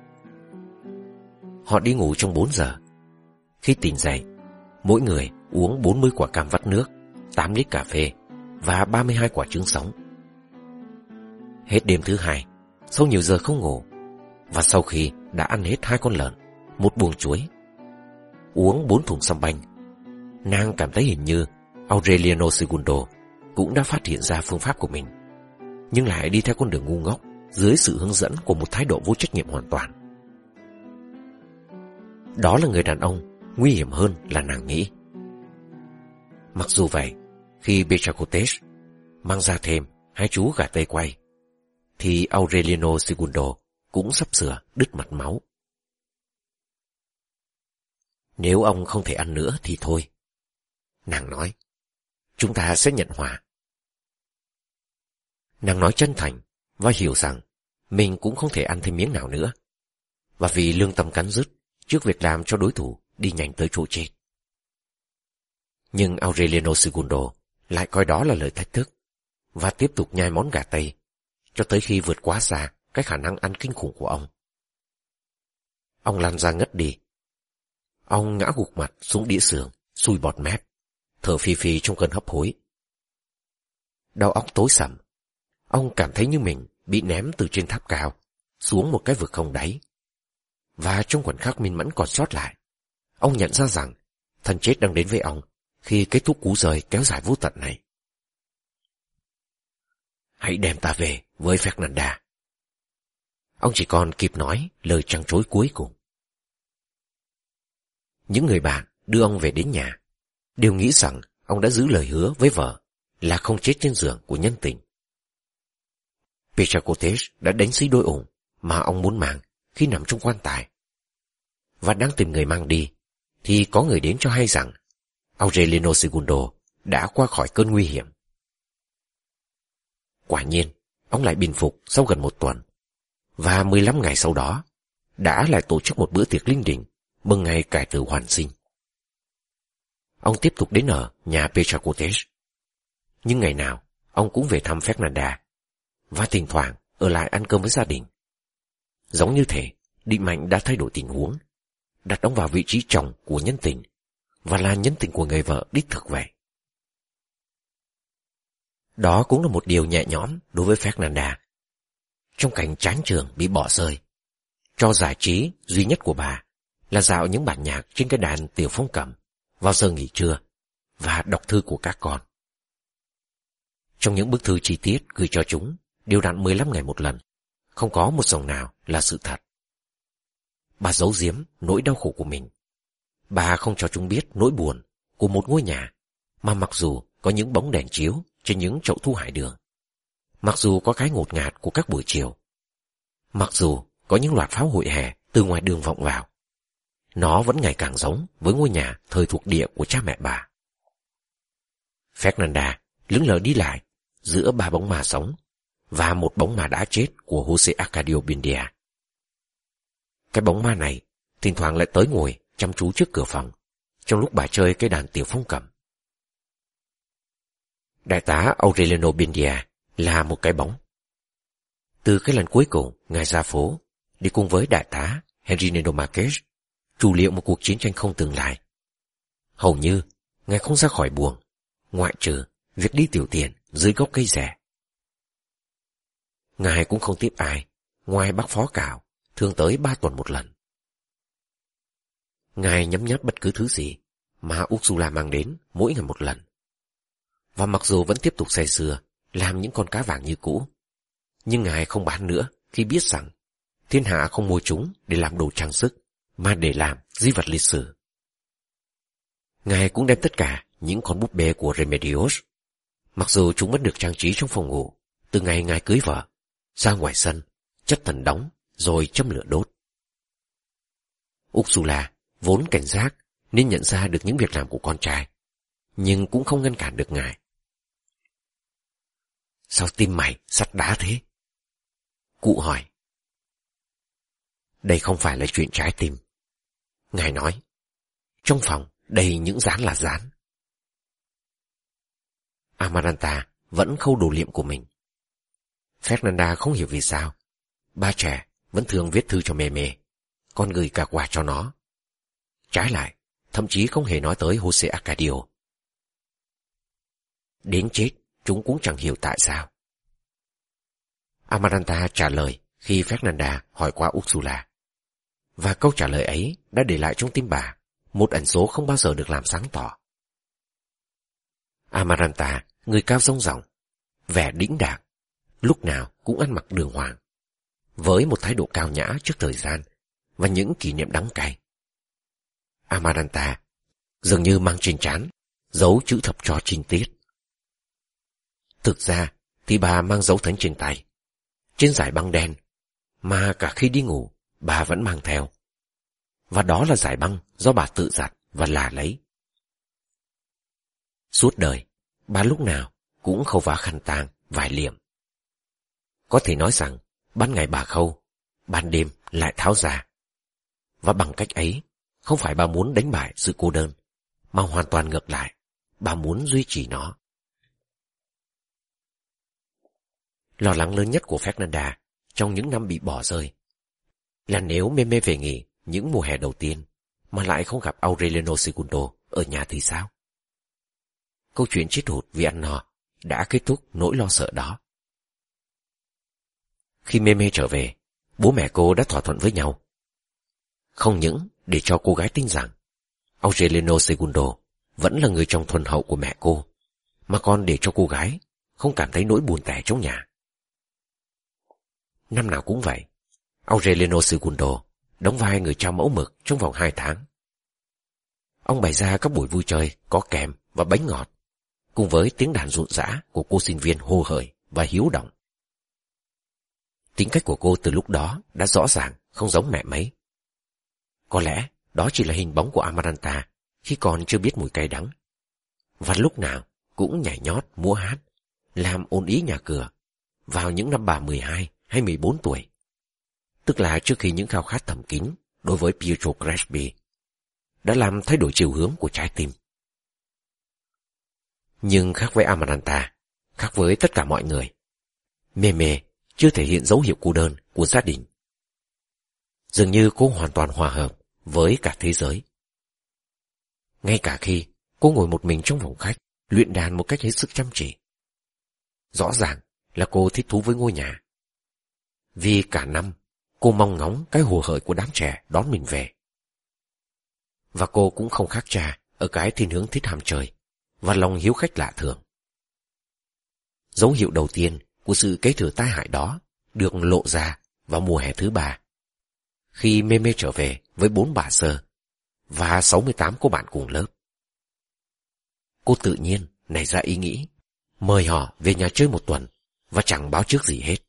Họ đi ngủ trong 4 giờ. Khi tỉnh dậy, mỗi người uống 40 quả cam vắt nước, 8 lít cà phê và 32 quả trứng sống. Hết đêm thứ hai, sau nhiều giờ không ngủ, và sau khi đã ăn hết 2 con lợn, 1 buồng chuối, uống 4 thùng sâm banh, nàng cảm thấy hình như Aureliano Segundo cũng đã phát hiện ra phương pháp của mình, nhưng lại đi theo con đường ngu ngốc dưới sự hướng dẫn của một thái độ vô trách nhiệm hoàn toàn. Đó là người đàn ông nguy hiểm hơn là nàng nghĩ. Mặc dù vậy, khi Bechacotes mang ra thêm 2 chú gà tây quay, thì Aureliano Segundo cũng sắp sửa đứt mạch máu. Nếu ông không thể ăn nữa thì thôi, nàng nói, chúng ta sẽ nhận hòa. Nàng nói chân thành và hiểu rằng mình cũng không thể ăn thêm miếng nào nữa, và vì lương tâm cắn rứt trước việc làm cho đối thủ đi nhanh tới chỗ chết. Nhưng Aureliano Segundo lại coi đó là lời thách thức, và tiếp tục nhai món gà tây cho tới khi vượt quá xa cái khả năng ăn kinh khủng của ông. Ông lăn ra ngất đi. Ông ngã gục mặt xuống đĩa sườn, sùi bọt mép, thở phì phì trong cơn hấp hối. Đầu óc tối sầm, ông cảm thấy như mình bị ném từ trên tháp cao xuống một cái vực không đáy. Và trong khoảnh khắc minh mẫn còn sót lại, ông nhận ra rằng thần chết đang đến với ông khi kết thúc cú rời kéo dài vô tận này. Hãy đem ta về với Fernanda. Ông chỉ còn kịp nói lời trăng trối cuối cùng. Những người bạn đưa ông về đến nhà đều nghĩ rằng ông đã giữ lời hứa với vợ là không chết trên giường của nhân tình. Pechakotes đã đánh xí đôi ủng mà ông muốn mang khi nằm trong quan tài. Và đang tìm người mang đi, thì có người đến cho hay rằng Aureliano Segundo đã qua khỏi cơn nguy hiểm. Quả nhiên, ông lại bình phục sau gần 1 tuần, và 15 ngày sau đó đã lại tổ chức một bữa tiệc linh đình mừng ngày cải tử hoàn sinh. Ông tiếp tục đến ở nhà Pechakotes, nhưng ngày nào ông cũng về thăm Fernanda, và thỉnh thoảng ở lại ăn cơm với gia đình. Giống như thể định mệnh đã thay đổi tình huống, đặt ông vào vị trí chồng của nhân tình, và là nhân tình của người vợ đích thực vậy. Đó cũng là một điều nhẹ nhõm đối với Fernanda. Trong cảnh chán chường bị bỏ rơi, cho giải trí duy nhất của bà là dạo những bản nhạc trên cái đàn tiểu phong cầm vào giờ nghỉ trưa và đọc thư của các con. Trong những bức thư chi tiết gửi cho chúng đều đặn 15 ngày một lần, không có một dòng nào là sự thật. Bà giấu giếm nỗi đau khổ của mình. Bà không cho chúng biết nỗi buồn của một ngôi nhà mà mặc dù có những bóng đèn chiếu trên những chậu thu hải đường, mặc dù có cái ngột ngạt của các buổi chiều, mặc dù có những loạt pháo hội hè từ ngoài đường vọng vào, nó vẫn ngày càng giống với ngôi nhà thời thuộc địa của cha mẹ bà. Fernanda lững lờ đi lại giữa 3 bóng ma sống và một bóng ma đã chết của Jose Arcadio Buendia. Cái bóng ma này thỉnh thoảng lại tới ngồi chăm chú trước cửa phòng trong lúc bà chơi cái đàn tiểu phong cầm. Đại tá Aureliano Buendia là một cái bóng. Từ cái lần cuối cùng ngài ra phố đi cùng với đại tá Henrinedo Marquez chủ liệu một cuộc chiến tranh không tương lai, hầu như ngài không ra khỏi buồng, ngoại trừ việc đi tiểu tiền dưới gốc cây rẻ. Ngài cũng không tiếp ai ngoài bác phó cào, thường tới 3 tuần một lần. Ngài nhấm nháp bất cứ thứ gì mà Ursula mang đến mỗi ngày một lần. Và mặc dù vẫn tiếp tục say sưa làm những con cá vàng như cũ, nhưng ngài không bán nữa khi biết rằng thiên hạ không mua chúng để làm đồ trang sức, mà để làm di vật lịch sử. Ngài cũng đem tất cả những con búp bê của Remedios, mặc dù chúng vẫn được trang trí trong phòng ngủ từ ngày ngài cưới vợ, ra ngoài sân, chất tần đóng rồi châm lửa đốt. Ursula vốn cảnh giác nên nhận ra được những việc làm của con trai, nhưng cũng không ngăn cản được ngài. Sao tim mày sắt đá thế? Cụ hỏi. Đây không phải là chuyện trái tim, ngài nói. Trong phòng đầy những dán là dán. Amaranta vẫn khâu đồ liệm của mình. Fernanda không hiểu vì sao ba trẻ vẫn thường viết thư cho Mê Mê, còn gửi cả quà cho nó. Trái lại, thậm chí không hề nói tới Jose Arcadio. Đến chết, chúng cũng chẳng hiểu tại sao. Amaranta trả lời khi Fernanda hỏi qua Ursula. Và câu trả lời ấy đã để lại trong tim bà một ẩn số không bao giờ được làm sáng tỏ. Amaranta, người cao rông ròng, vẻ đĩnh đạc, lúc nào cũng ăn mặc đường hoàng, với một thái độ cao nhã trước thời gian và những kỷ niệm đắng cay. Amaranta dường như mang trên trán dấu chữ thập tro trinh tiết. Thực ra thì bà mang dấu thánh trên tay, trên dải băng đen, mà cả khi đi ngủ bà vẫn mang theo. Và đó là dải băng do bà tự giặt và là lấy. Suốt đời, bà lúc nào cũng khâu vá khăn tang, vải liệm. Có thể nói rằng ban ngày bà khâu, ban đêm lại tháo ra. Và bằng cách ấy, không phải bà muốn đánh bại sự cô đơn, mà hoàn toàn ngược lại, bà muốn duy trì nó. Lo lắng lớn nhất của Fernanda trong những năm bị bỏ rơi là nếu Meme về nghỉ những mùa hè đầu tiên mà lại không gặp Aureliano II ở nhà thì sao? Câu chuyện chết hụt vì ăn no đã kết thúc nỗi lo sợ đó. Khi Meme trở về, bố mẹ cô đã thỏa thuận với nhau. Không những để cho cô gái tin rằng Aureliano II vẫn là người chồng thuần hậu của mẹ cô, mà còn để cho cô gái không cảm thấy nỗi buồn tẻ trong nhà. Năm nào cũng vậy, Aureliano II đóng vai người cha mẫu mực trong vòng 2 tháng. Ông bày ra các buổi vui chơi có kèm và bánh ngọt, cùng với tiếng đàn rộn rã của cô sinh viên hồ hởi và hiếu động. Tính cách của cô từ lúc đó đã rõ ràng không giống mẹ mấy. Có lẽ đó chỉ là hình bóng của Amaranta khi còn chưa biết mùi cay đắng, và lúc nào cũng nhảy nhót múa hát, làm ồn ý nhà cửa vào những năm bà 12 hay 14 tuổi, tức là trước khi những khao khát thầm kín đối với Pietro Crespi đã làm thay đổi chiều hướng của trái tim. Nhưng khác với Amaranta, khác với tất cả mọi người, Meme chưa thể hiện dấu hiệu cô đơn của gia đình. Dường như cô hoàn toàn hòa hợp với cả thế giới. Ngay cả khi cô ngồi một mình trong phòng khách, luyện đàn một cách hết sức chăm chỉ. Rõ ràng là cô thích thú với ngôi nhà. Vì cả năm, cô mong ngóng cái hồ hởi của đám trẻ đón mình về. Và cô cũng không khác cha ở cái thiên hướng thích ham chơi và lòng hiếu khách lạ thường. Dấu hiệu đầu tiên của sự kế thừa tai hại đó được lộ ra vào mùa hè thứ 3, khi Meme trở về với 4 bà sơ và 68 cô bạn cùng lớp. Cô tự nhiên nảy ra ý nghĩ mời họ về nhà chơi một tuần và chẳng báo trước gì hết.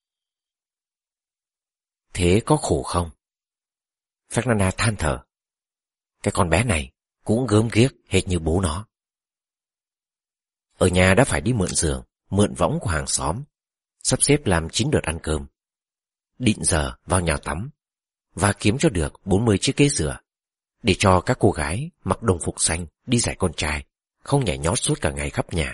Thế có khổ không? Fernanda than thở. Cái con bé này cũng gớm ghiếc hệt như bố nó. Ở nhà đã phải đi mượn giường, mượn võng của hàng xóm, sắp xếp làm 9 đợt ăn cơm, định giờ vào nhà tắm và kiếm cho được 40 chiếc ghế dựa để cho các cô gái mặc đồng phục xanh đi dạy con trai không nhảy nhót suốt cả ngày khắp nhà.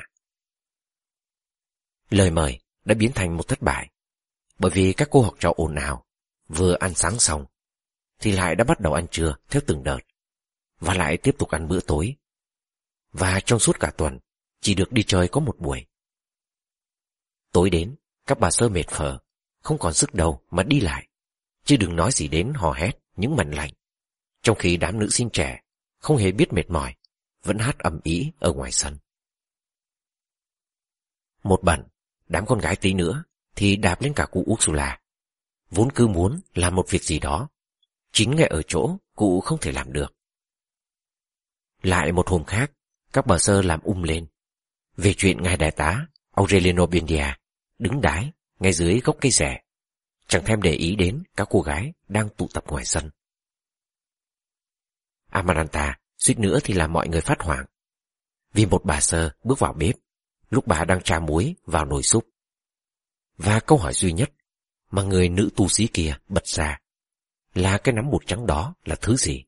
Lời mời đã biến thành một thất bại, bởi vì các cô học trò ồn ào, vừa ăn sáng xong thì lại đã bắt đầu ăn trưa theo từng đợt, và lại tiếp tục ăn bữa tối, và trong suốt cả tuần chỉ được đi chơi có một buổi. Tối đến, các bà sơ mệt phờ, không còn sức đâu mà đi lại, chứ đừng nói gì đến hò hét những mảnh lạnh, trong khi đám nữ sinh trẻ không hề biết mệt mỏi, vẫn hát ầm ĩ ở ngoài sân. Một bận, đám con gái tí nữa thì đạp lên cả cụ Ursula, vốn cứ muốn làm một việc gì đó, chính ngay ở chỗ cụ không thể làm được. Lại một hôm khác, các bà sơ làm lên về chuyện ngài đại tá Aureliano Buendia đứng đái ngay dưới gốc cây rẻ, chẳng thèm để ý đến các cô gái đang tụ tập ngoài sân. Amaranta suýt nữa thì làm mọi người phát hoảng, vì một bà sơ bước vào bếp lúc bà đang tra muối vào nồi súp, và câu hỏi duy nhất mà người nữ tu sĩ kia bật ra là cái nắm bột trắng đó là thứ gì.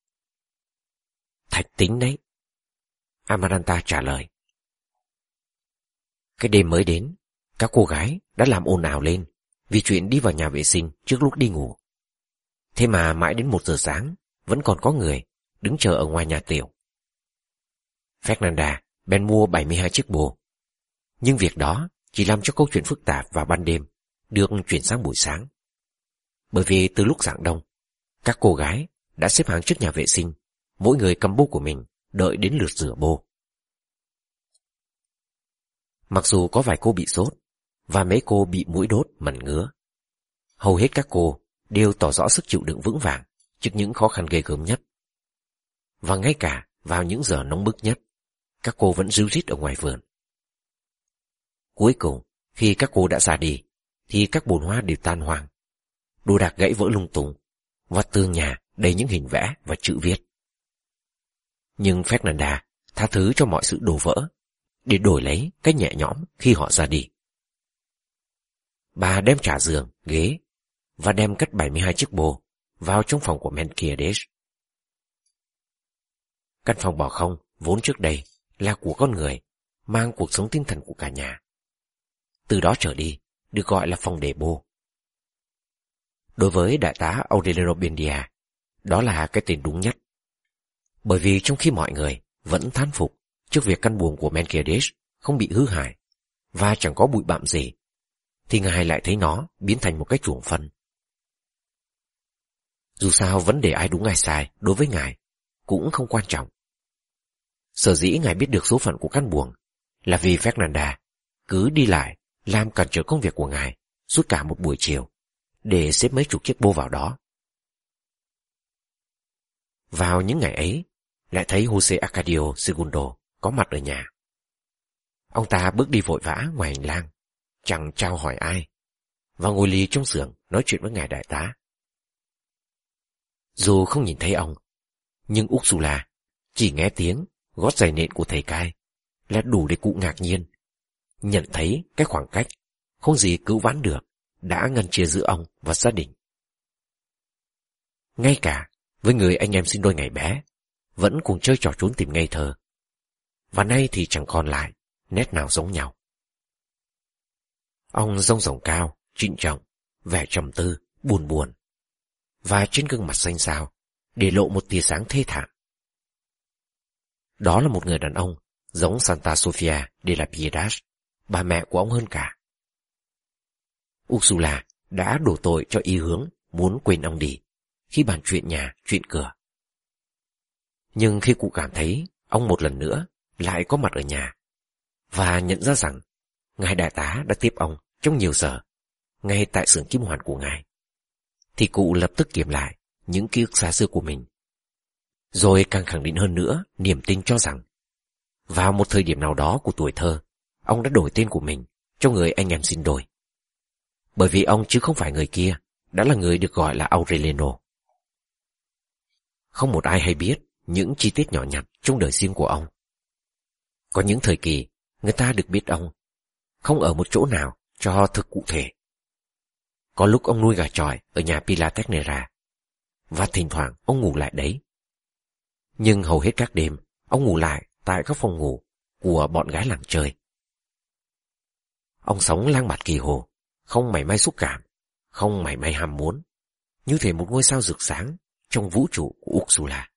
Thạch tính đấy, Amaranta trả lời. Cái đêm mới đến, các cô gái đã làm ồn ào lên vì chuyện đi vào nhà vệ sinh trước lúc đi ngủ. Thế mà mãi đến 1 giờ sáng vẫn còn có người đứng chờ ở ngoài nhà tiểu. Fernanda bèn mua 72 chiếc bồ, nhưng việc đó chỉ làm cho câu chuyện phức tạp vào ban đêm được chuyển sang buổi sáng. Bởi vì từ lúc rạng đông, các cô gái đã xếp hàng trước nhà vệ sinh, mỗi người cầm bô của mình đợi đến lượt rửa bô. Mặc dù có vài cô bị sốt và mấy cô bị mũi đốt mẩn ngứa, hầu hết các cô đều tỏ rõ sức chịu đựng vững vàng trước những khó khăn ghê gớm nhất. Và ngay cả vào những giờ nóng bức nhất, các cô vẫn ríu rít ở ngoài vườn. Cuối cùng, khi các cô đã ra đi, thì các bồn hoa đều tan hoang, đồ đạc gãy vỡ lung tung, và tường nhà đầy những hình vẽ và chữ viết. Nhưng Fernanda tha thứ cho mọi sự đổ vỡ để đổi lấy cái nhẹ nhõm khi họ ra đi. Bà đem trả giường, ghế và đem cất 72 chiếc bồ vào trong phòng của Melquiades. Căn phòng bỏ không vốn trước đây là của con người mang cuộc sống tinh thần của cả nhà. Từ đó trở đi, được gọi là phòng đề bô. Đối với đại tá Aureliano Buendia, đó là cái tên đúng nhất. Bởi vì trong khi mọi người vẫn thán phục trước việc căn buồng của Melquiades không bị hư hại và chẳng có bụi bặm gì, thì ngài lại thấy nó biến thành một cái chuồng phân. Dù sao vấn đề ai đúng ai sai đối với ngài cũng không quan trọng. Sở dĩ ngài biết được số phận của căn buồng là vì Fernanda cứ đi lại làm cản trở công việc của ngài suốt cả một buổi chiều để xếp mấy chục chiếc bô vào đó. Vào những ngày ấy, lại thấy Jose Arcadio Segundo có mặt ở nhà. Ông ta bước đi vội vã ngoài hành lang, chẳng chào hỏi ai, và ngồi lì trong xưởng nói chuyện với ngài đại tá. Dù không nhìn thấy ông, nhưng Ursula chỉ nghe tiếng gót giày nện của thầy cai là đủ để cụ ngạc nhiên, nhận thấy cái khoảng cách không gì cứu vãn được đã ngăn chia giữa ông và gia đình. Ngay cả với người anh em sinh đôi ngày bé, vẫn cùng chơi trò trốn tìm ngây thơ, và nay thì chẳng còn lại nét nào giống nhau. Ông rông ròng cao, trịnh trọng, vẻ trầm tư, buồn buồn, và trên gương mặt xanh xao để lộ một tia sáng thê thảm. Đó là một người đàn ông giống Santa Sofia de la Piedad, bà mẹ của ông hơn cả. Ursula đã đổ tội cho ý hướng muốn quên ông đi khi bàn chuyện nhà, chuyện cửa. Nhưng khi cụ cảm thấy ông một lần nữa lại có mặt ở nhà, và nhận ra rằng ngài đại tá đã tiếp ông trong nhiều giờ ngay tại xưởng kim hoàn của ngài, thì cụ lập tức kiểm lại những ký ức xa xưa của mình, rồi càng khẳng định hơn nữa niềm tin cho rằng vào một thời điểm nào đó của tuổi thơ, ông đã đổi tên của mình cho người anh em sinh đôi. Bởi vì ông chứ không phải người kia đã là người được gọi là Aureliano. Không một ai hay biết những chi tiết nhỏ nhặt trong đời riêng của ông. Có những thời kỳ người ta được biết ông không ở một chỗ nào cho thực cụ thể. Có lúc ông nuôi gà chọi ở nhà Pilatesnera, và thỉnh thoảng ông ngủ lại đấy. Nhưng hầu hết các đêm ông ngủ lại tại các phòng ngủ của bọn gái làng chơi. Ông sống lang bạt kỳ hồ, không mảy may xúc cảm, không mảy may ham muốn, như thể một ngôi sao rực sáng trong vũ trụ của Ursula.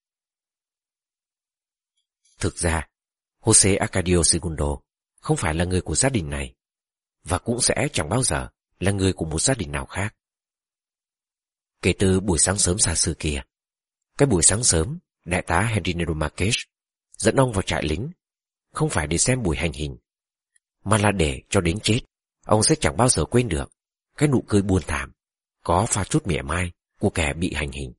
Thực ra, Jose Arcadio Segundo không phải là người của gia đình này, và cũng sẽ chẳng bao giờ là người của một gia đình nào khác. Kể từ buổi sáng sớm xa xưa kia, cái buổi sáng sớm đại tá Henrinedo Marques dẫn ông vào trại lính, không phải để xem buổi hành hình, mà là để cho đến chết ông sẽ chẳng bao giờ quên được cái nụ cười buồn thảm, có pha chút mỉa mai của kẻ bị hành hình.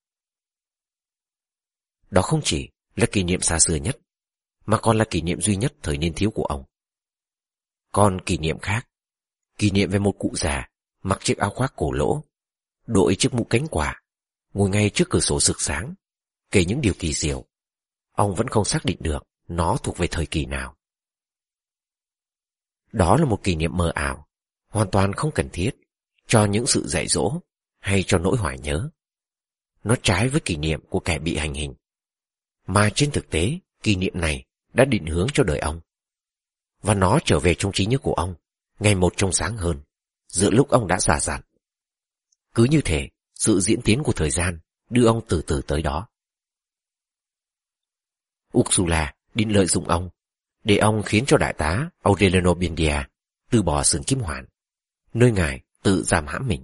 Đó không chỉ là kỷ niệm xa xưa nhất, mà còn là kỷ niệm duy nhất thời niên thiếu của ông. Còn kỷ niệm khác, kỷ niệm về một cụ già mặc chiếc áo khoác cổ lỗ, đội chiếc mũ cánh quạ, ngồi ngay trước cửa sổ rực sáng, kể những điều kỳ diệu, ông vẫn không xác định được nó thuộc về thời kỳ nào. Đó là một kỷ niệm mơ ảo, hoàn toàn không cần thiết cho những sự dạy dỗ hay cho nỗi hoài nhớ. Nó trái với kỷ niệm của kẻ bị hành hình, mà trên thực tế kỷ niệm này đã định hướng cho đời ông, và nó trở về trong trí nhớ của ông ngày một trong sáng hơn giữa lúc ông đã già dặn. Cứ như thể sự diễn tiến của thời gian đưa ông từ từ tới đó. Ursula định lợi dụng ông để ông khiến cho đại tá Aureliano Buendia từ bỏ xưởng kim hoàn, nơi ngài tự giam hãm mình.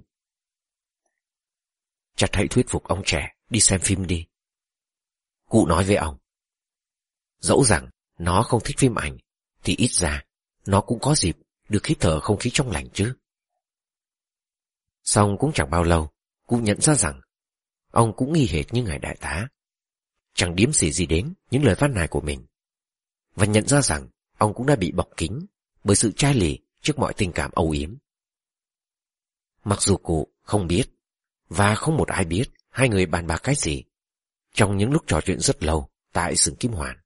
Chặt hãy thuyết phục ông trẻ đi xem phim đi, cụ nói với ông. Dẫu rằng nó không thích phim ảnh, thì ít ra nó cũng có dịp được hít thở không khí trong lành chứ. Xong cũng chẳng bao lâu, cụ nhận ra rằng ông cũng nghi hệt như ngài đại tá, chẳng điếm xỉ gì đến những lời van nài của mình, và nhận ra rằng ông cũng đã bị bọc kín bởi sự chai lì trước mọi tình cảm âu yếm. Mặc dù cụ không biết, và không một ai biết hai người bàn bạc cái gì trong những lúc trò chuyện rất lâu tại xưởng kim hoàn.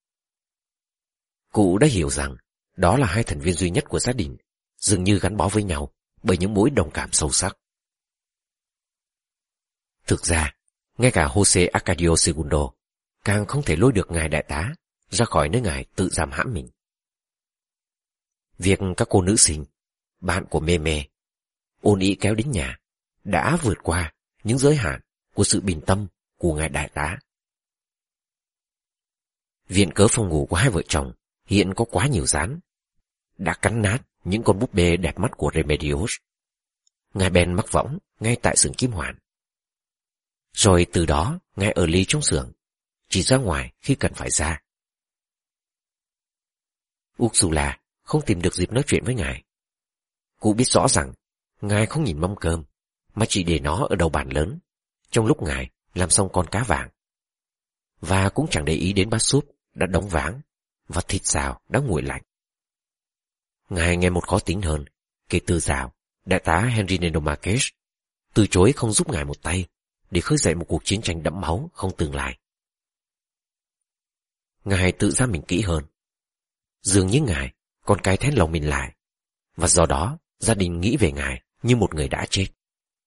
Cụ đã hiểu rằng đó là hai thành viên duy nhất của gia đình, dường như gắn bó với nhau bởi những mối đồng cảm sâu sắc. Thực ra, ngay cả Jose Arcadio Segundo càng không thể lôi được ngài đại tá ra khỏi nơi ngài tự giam hãm mình. Việc các cô nữ sinh bạn của Meme, ôn ý kéo đến nhà, đã vượt qua những giới hạn của sự bình tâm của ngài đại tá. Viện cớ phòng ngủ của hai vợ chồng hiện có quá nhiều rán, đã cắn nát những con búp bê đẹp mắt của Remedios. Ngài bèn mắc võng ngay tại xưởng kim hoàn. Rồi từ đó ngài ở ly trong xưởng, chỉ ra ngoài khi cần phải ra. Ursula không tìm được dịp nói chuyện với ngài. Cụ biết rõ rằng ngài không nhìn mâm cơm, mà chỉ để nó ở đầu bàn lớn, trong lúc ngài làm xong con cá vàng. Và cũng chẳng để ý đến bát súp đã đóng váng và thịt xào đã nguội lạnh. Ngài nghe một khó tính hơn, kể từ rào, đại tá Henry Nendo Marquez từ chối không giúp ngài một tay để khơi dậy một cuộc chiến tranh đẫm máu không tương lai. Ngài tự giam mình kỹ hơn. Dường như ngài còn cai thét lòng mình lại, và do đó gia đình nghĩ về ngài như một người đã chết.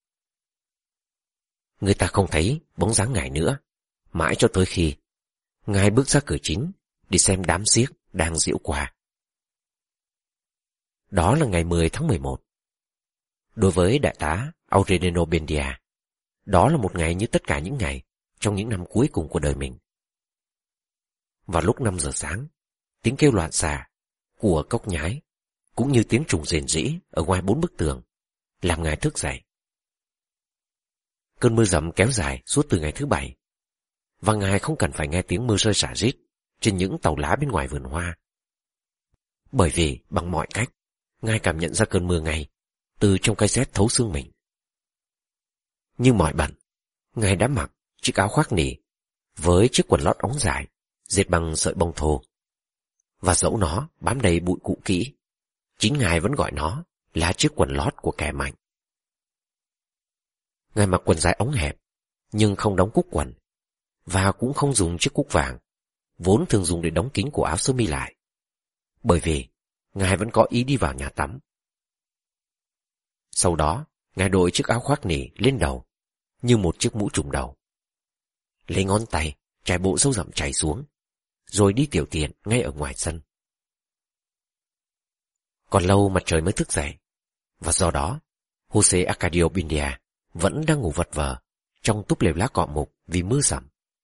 Người ta không thấy bóng dáng ngài nữa, mãi cho tới khi ngài bước ra cửa chính để xem đám xiếc đang diễu qua. Đó là ngày 10 tháng 11. Đối với đại tá Aureliano Buendia, đó là một ngày như tất cả những ngày trong những năm cuối cùng của đời mình. Vào lúc 5 giờ sáng, tiếng kêu loạn xạ của cốc nhái cũng như tiếng trùng rền rĩ ở ngoài 4 bức tường làm ngài thức dậy. Cơn mưa rầm kéo dài suốt từ ngày thứ Bảy, và ngài không cần phải nghe tiếng mưa rơi rả rít trên những tàu lá bên ngoài vườn hoa. Bởi vì bằng mọi cách, ngài cảm nhận ra cơn mưa ngay từ trong cái rét thấu xương mình. Như mọi bận, ngài đã mặc chiếc áo khoác nỉ với chiếc quần lót ống dài dệt bằng sợi bông thô, và dẫu nó bám đầy bụi cũ kỹ, chính ngài vẫn gọi nó là chiếc quần lót của kẻ mạnh. Ngài mặc quần dài ống hẹp, nhưng không đóng cúc quần, và cũng không dùng chiếc cúc vàng, vốn thường dùng để đóng kín của áo sơ mi lại, bởi vì ngài vẫn có ý đi vào nhà tắm. Sau đó, ngài đội chiếc áo khoác nỉ lên đầu, như một chiếc mũ trùm đầu. Lấy ngón tay, trải bộ râu rậm chảy xuống, rồi đi tiểu tiện ngay ở ngoài sân. Còn lâu mặt trời mới thức dậy, và do đó, Jose Arcadio Buendia vẫn đang ngủ vật vờ trong túp lều lá cọ mục vì mưa rầm.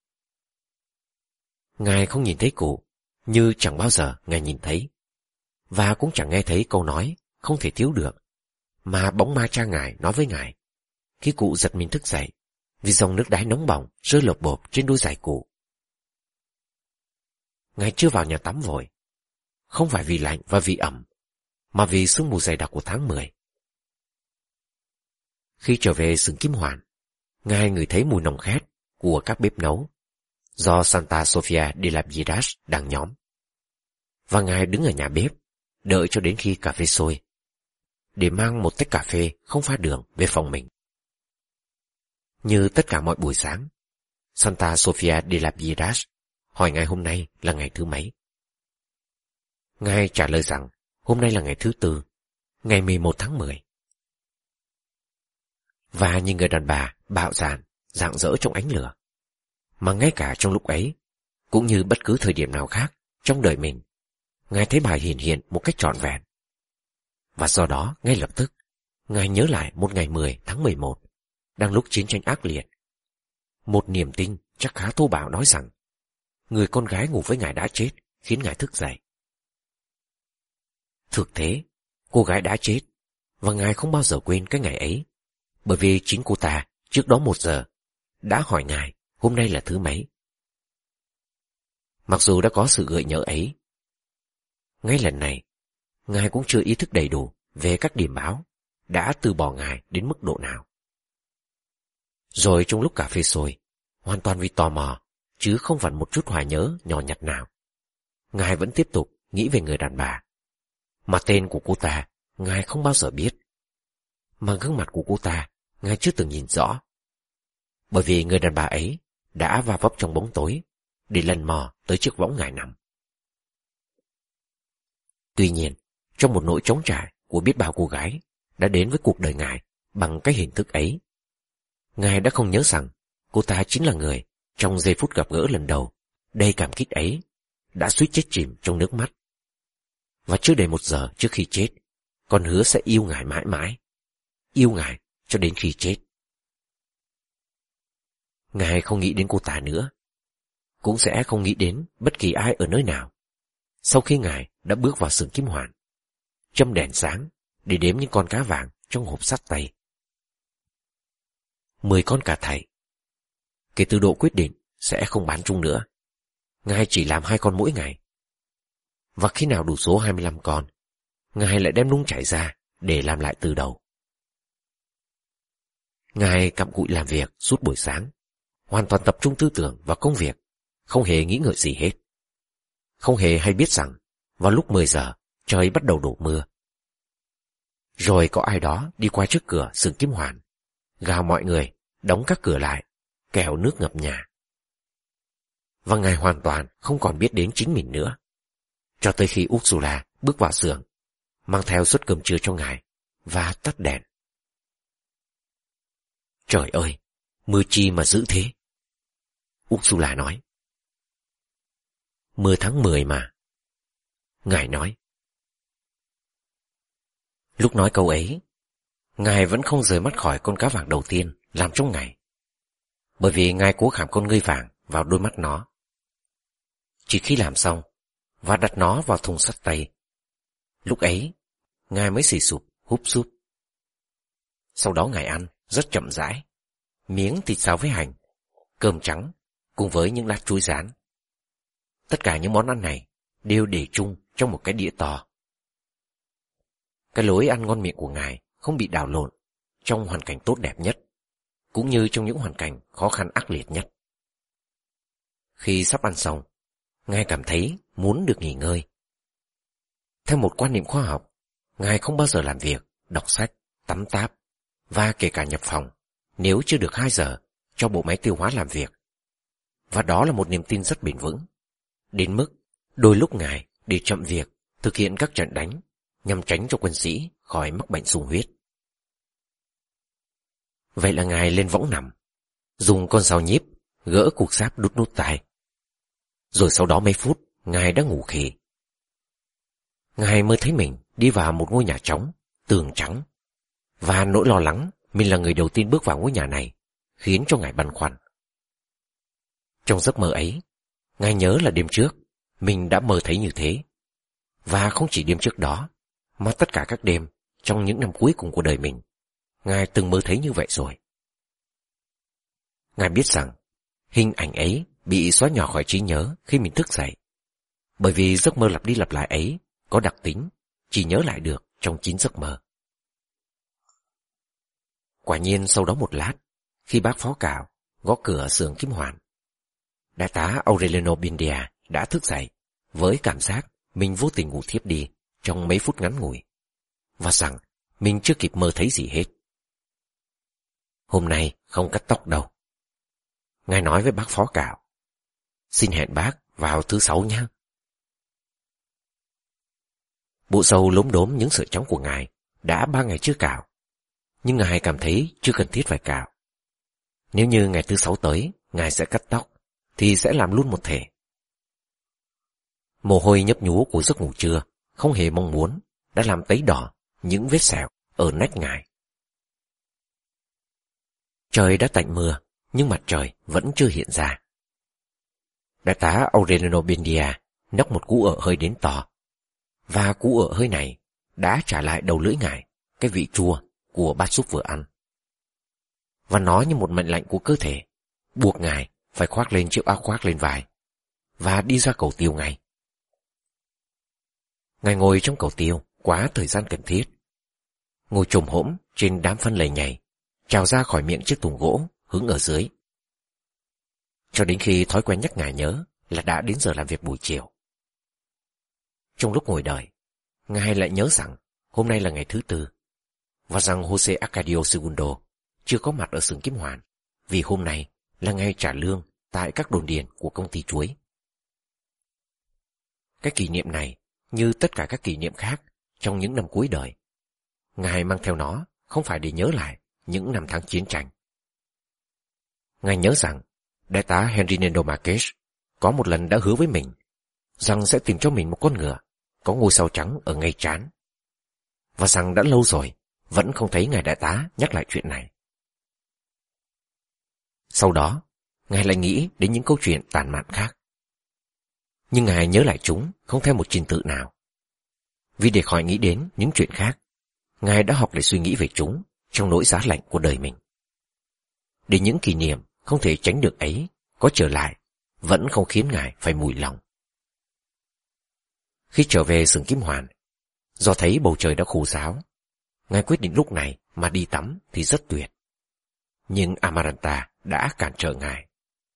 Ngài không nhìn thấy cụ, như chẳng bao giờ ngài nhìn thấy, và cũng chẳng nghe thấy câu nói không thể thiếu được mà bóng ma cha ngài nói với ngài khi cụ giật mình thức dậy vì dòng nước đái nóng bỏng rơi lộp bộp trên đôi giày cụ. Ngài chưa vào nhà tắm vội, không phải vì lạnh và vì ẩm, mà vì sương mù dày đặc của tháng 10. Khi trở về xưởng kim hoàn, ngài ngửi thấy mùi nồng khét của các bếp nấu do Santa Sofia de la Piedad đang nhóm, và ngài đứng ở nhà bếp đợi cho đến khi cà phê sôi để mang một tách cà phê không pha đường về phòng mình. Như tất cả mọi buổi sáng, Santa Sofia de la Piedad hỏi ngài hôm nay là ngày thứ mấy. Ngài trả lời rằng hôm nay là ngày thứ Tư, ngày 11 tháng 10. Và như người đàn bà bạo dạn, rạng rỡ trong ánh lửa, mà ngay cả trong lúc ấy, cũng như bất cứ thời điểm nào khác trong đời mình, ngài thấy bà hiển hiện một cách trọn vẹn. Và do đó, ngay lập tức, ngài nhớ lại một ngày 10 tháng 11, đang lúc chiến tranh ác liệt. Một niềm tin chắc khá thô bạo nói rằng người con gái ngủ với ngài đã chết, khiến ngài thức dậy. Thực tế, cô gái đã chết, và ngài không bao giờ quên cái ngày ấy, bởi vì chính cô ta trước đó 1 giờ đã hỏi ngài hôm nay là thứ mấy. Mặc dù đã có sự gợi nhớ ấy, ngay lần này, ngài cũng chưa ý thức đầy đủ về các điểm báo đã từ bỏ ngài đến mức độ nào. Rồi trong lúc cà phê sôi, hoàn toàn vì tò mò, chứ không phải một chút hoài nhớ nhỏ nhặt nào, ngài vẫn tiếp tục nghĩ về người đàn bà, mà tên của cô ta ngài không bao giờ biết, mà gương mặt của cô ta ngài chưa từng nhìn rõ, bởi vì người đàn bà ấy đã va vấp trong bóng tối để lần mò tới chiếc võng ngài nằm. Tuy nhiên, trong một nỗi trống trải của biết bao cô gái đã đến với cuộc đời ngài bằng cái hình thức ấy, ngài đã không nhớ rằng cô ta chính là người trong giây phút gặp gỡ lần đầu đầy cảm kích ấy đã suýt chết chìm trong nước mắt. Và chưa đầy 1 giờ trước khi chết, con hứa sẽ yêu ngài mãi mãi, yêu ngài cho đến khi chết. Ngài không nghĩ đến cô ta nữa, cũng sẽ không nghĩ đến bất kỳ ai ở nơi nào. Sau khi ngài đã bước vào xưởng kim hoàn, châm đèn sáng để đếm những con cá vàng trong hộp sắt tay. 10 con cả thảy. Kể từ độ quyết định sẽ không bán chung nữa, ngài chỉ làm 2 con mỗi ngày. Và khi nào đủ số 25 con, ngài lại đem nung chảy ra để làm lại từ đầu. Ngài cặm cụi làm việc suốt buổi sáng, hoàn toàn tập trung tư tưởng vào công việc, không hề nghĩ ngợi gì hết. Không hề hay biết rằng vào lúc 10 giờ trời bắt đầu đổ mưa. Rồi có ai đó đi qua trước cửa xưởng kim hoàn, gào mọi người đóng các cửa lại, kẻo nước ngập nhà. Và ngài hoàn toàn không còn biết đến chính mình nữa, cho tới khi Ursula bước vào xưởng, mang theo suất cơm trưa cho ngài và tắt đèn. Trời ơi, mưa chi mà dữ thế, Ursula nói. Mưa tháng 10 mà, ngài nói. Lúc nói câu ấy, ngài vẫn không rời mắt khỏi con cá vàng đầu tiên làm trong ngày, bởi vì ngài cố khảm con ngươi vàng vào đôi mắt nó. Chỉ khi làm xong và đặt nó vào thùng sắt tay, lúc ấy ngài mới xì sụp húp súp. Sau đó ngài ăn rất chậm rãi, miếng thịt xào với hành, cơm trắng cùng với những lát chuối rán. Tất cả những món ăn này đều để chung trong một cái đĩa to. Cái lối ăn ngon miệng của ngài không bị đảo lộn trong hoàn cảnh tốt đẹp nhất, cũng như trong những hoàn cảnh khó khăn ác liệt nhất. Khi sắp ăn xong, ngài cảm thấy muốn được nghỉ ngơi. Theo một quan niệm khoa học, ngài không bao giờ làm việc, đọc sách, tắm táp và kể cả nhập phòng nếu chưa được 2 giờ cho bộ máy tiêu hóa làm việc. Và đó là một niềm tin rất bền vững, đến mức đôi lúc ngài để chậm việc thực hiện các trận đánh nhằm tránh cho quân sĩ khỏi mắc bệnh sung huyết. Vậy là ngài lên võng nằm, dùng con dao nhíp gỡ cục sáp đút nút tai. Rồi sau đó mấy phút ngài đã ngủ khì. Ngài mới thấy mình đi vào một ngôi nhà trống, tường trắng, và nỗi lo lắng mình là người đầu tiên bước vào ngôi nhà này khiến cho ngài băn khoăn. Trong giấc mơ ấy, ngài nhớ là đêm trước mình đã mơ thấy như thế, và không chỉ đêm trước đó mà tất cả các đêm trong những năm cuối cùng của đời mình, ngài từng mơ thấy như vậy rồi. Ngài biết rằng hình ảnh ấy bị xóa nhỏ khỏi trí nhớ khi mình thức dậy, bởi vì giấc mơ lặp đi lặp lại ấy có đặc tính chỉ nhớ lại được trong 9 giấc mơ. Quả nhiên sau đó một lát, khi bác phó cào gõ cửa xưởng kim hoàn, đại tá Aureliano Buendia đã thức dậy với cảm giác mình vô tình ngủ thiếp đi trong mấy phút ngắn ngủi, và rằng mình chưa kịp mơ thấy gì hết. Hôm nay không cắt tóc đâu, ngài nói với bác phó cào. Xin hẹn bác vào thứ 6 nhé. Bộ râu lốm đốm những sợi trắng của ngài đã 3 ngày chưa cạo, nhưng ngài cảm thấy chưa cần thiết phải cạo. Nếu như ngày thứ 6 tới ngài sẽ cắt tóc, thì sẽ làm luôn một thể. Mồ hôi nhấp nhúa của giấc ngủ trưa không hề mong muốn đã làm tấy đỏ những vết sẹo ở nách ngài. Trời đã tạnh mưa, nhưng mặt trời vẫn chưa hiện ra. Đại tá Aureliano Buendia nốc một cú ợ hơi đến to, và cú ợ hơi này đã trả lại đầu lưỡi ngài cái vị chua của bát súp vừa ăn. Và nó như một mệnh lệnh của cơ thể, buộc ngài phải khoác lên chiếc áo khoác lên vai và đi ra cầu tiêu ngay. Ngài ngồi trong cầu tiêu quá thời gian cần thiết, ngồi chồm hổm trên đám phân lầy nhầy trào ra khỏi miệng chiếc thùng gỗ hướng ở dưới, cho đến khi thói quen nhắc ngài nhớ là đã đến giờ làm việc buổi chiều. Trong lúc ngồi đợi, ngài lại nhớ rằng hôm nay là ngày thứ 4, và rằng Jose Arcadio Segundo chưa có mặt ở xưởng kim hoàn, vì hôm nay là ngày trả lương tại các đồn điền của công ty chuối. Cái kỷ niệm này, như tất cả các kỷ niệm khác trong những năm cuối đời, ngài mang theo nó không phải để nhớ lại những năm tháng chiến tranh. Ngài nhớ rằng đại tá Henry Nando Marquez có một lần đã hứa với mình rằng sẽ tìm cho mình một con ngựa có ngôi sao trắng ở ngay trán. và rằng đã lâu rồi vẫn không thấy ngài đại tá nhắc lại chuyện này. Sau đó, ngài lại nghĩ đến những câu chuyện tàn mạn khác. Nhưng ngài nhớ lại chúng không theo một trình tự nào. Vì để khỏi nghĩ đến những chuyện khác, ngài đã học để suy nghĩ về chúng trong nỗi giá lạnh của đời mình. Để những kỷ niệm không thể tránh được ấy có trở lại vẫn không khiến ngài phải mùi lòng. Khi trở về xưởng Kim Hoàn, do thấy bầu trời đã khô ráo, ngài quyết định lúc này mà đi tắm thì rất tuyệt. Nhưng Amaranta đã cản trở ngài.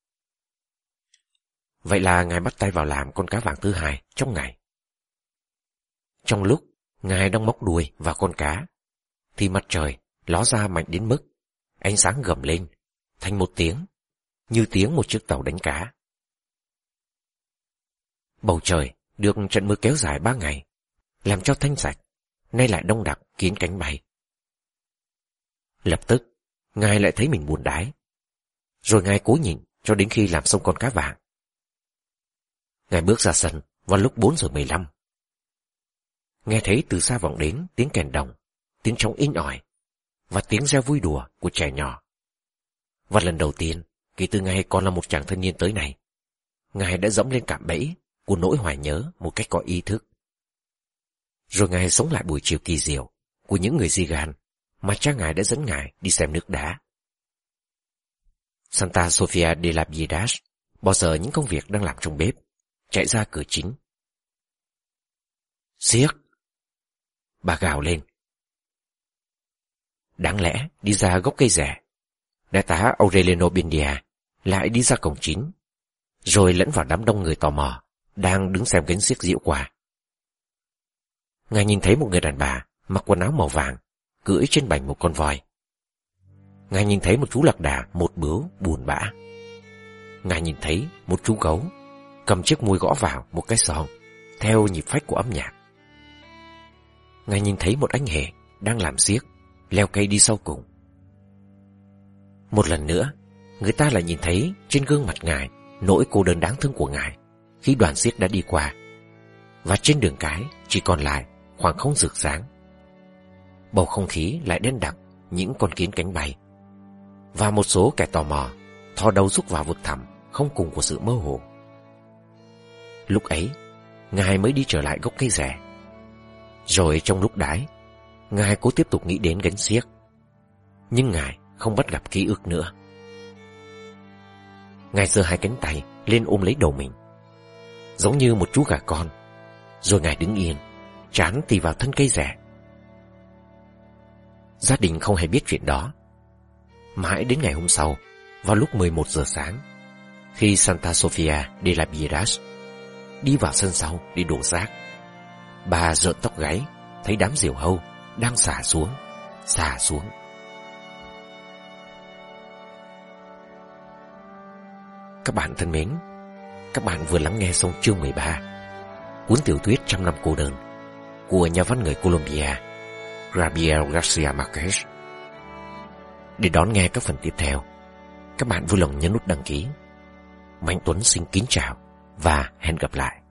Vậy là ngài bắt tay vào làm con cá vàng thứ hai trong ngày. Trong lúc ngài đang móc đuôi vào con cá, thì mặt trời ló ra mạnh đến mức ánh sáng gầm lên thành một tiếng, như tiếng một chiếc tàu đánh cá. Bầu trời được trận mưa kéo dài 3 ngày, làm cho thanh sạch, nay lại đông đặc kín cánh bay. Lập tức, ngài lại thấy mình buồn đái. Rồi ngài cố nhịn cho đến khi làm xong con cá vàng. Ngài bước ra sân vào lúc 4 giờ 15. Nghe thấy từ xa vọng đến tiếng kèn đồng, tiếng trống inh ỏi và tiếng reo vui đùa của trẻ nhỏ. Và lần đầu tiên, kể từ ngày còn là một chàng thanh niên tới này, ngài đã dẫm lên cạm bẫy của nỗi hoài nhớ một cách có ý thức. Rồi ngài sống lại buổi chiều kỳ diệu của những người Zigan mà cha ngài đã dẫn ngài đi xem nước đá. Santa Sofia de la Piedad bỏ dở những công việc đang làm trong bếp, chạy ra cửa chính. Siếc! Bà gào lên. Đáng lẽ đi ra gốc cây rẻ, đại tá Aureliano Buendia lại đi ra cổng chính, rồi lẫn vào đám đông người tò mò đang đứng xem gánh xiếc diễu qua. Ngài nhìn thấy một người đàn bà mặc quần áo màu vàng cưỡi trên bành một con voi. Ngài nhìn thấy một chú lạc đà một bướu buồn bã. Ngài nhìn thấy một chú gấu cầm chiếc muôi gõ vào một cái sòn theo nhịp phách của âm nhạc. Ngài nhìn thấy một anh hề đang làm xiếc leo cây đi sau cùng. Một lần nữa, người ta lại nhìn thấy trên gương mặt ngài nỗi cô đơn đáng thương của ngài khi đoàn xiếc đã đi qua, và trên đường cái chỉ còn lại khoảng không rực sáng. Bầu không khí lại đen đặc những con kiến cánh bay, và một số kẻ tò mò thò đầu rúc vào vực thẳm không cùng của sự mơ hồ. Lúc ấy, ngài mới đi trở lại gốc cây rẻ. Rồi trong lúc đái, ngài cố tiếp tục nghĩ đến gánh xiếc, nhưng ngài không bắt gặp ký ức nữa. Ngài giơ hai cánh tay lên ôm lấy đầu mình, giống như một chú gà con. Rồi ngài đứng yên, trán tì vào thân cây rẻ. Gia đình không hề biết chuyện đó. Mãi đến ngày hôm sau, vào lúc 11 giờ sáng, khi Santa Sofia de la Piedad đi vào sân sau để đổ rác, bà rợn tóc gáy thấy đám diều hâu đang xả xuống. Các bạn thân mến, các bạn vừa lắng nghe xong chương 13 cuốn tiểu thuyết Trăm năm cô đơn của nhà văn người Colombia Gabriel Garcia Marquez. Để đón nghe các phần tiếp theo, các bạn vui lòng nhấn nút đăng ký. Mạnh Tuấn xin kính chào và hẹn gặp lại.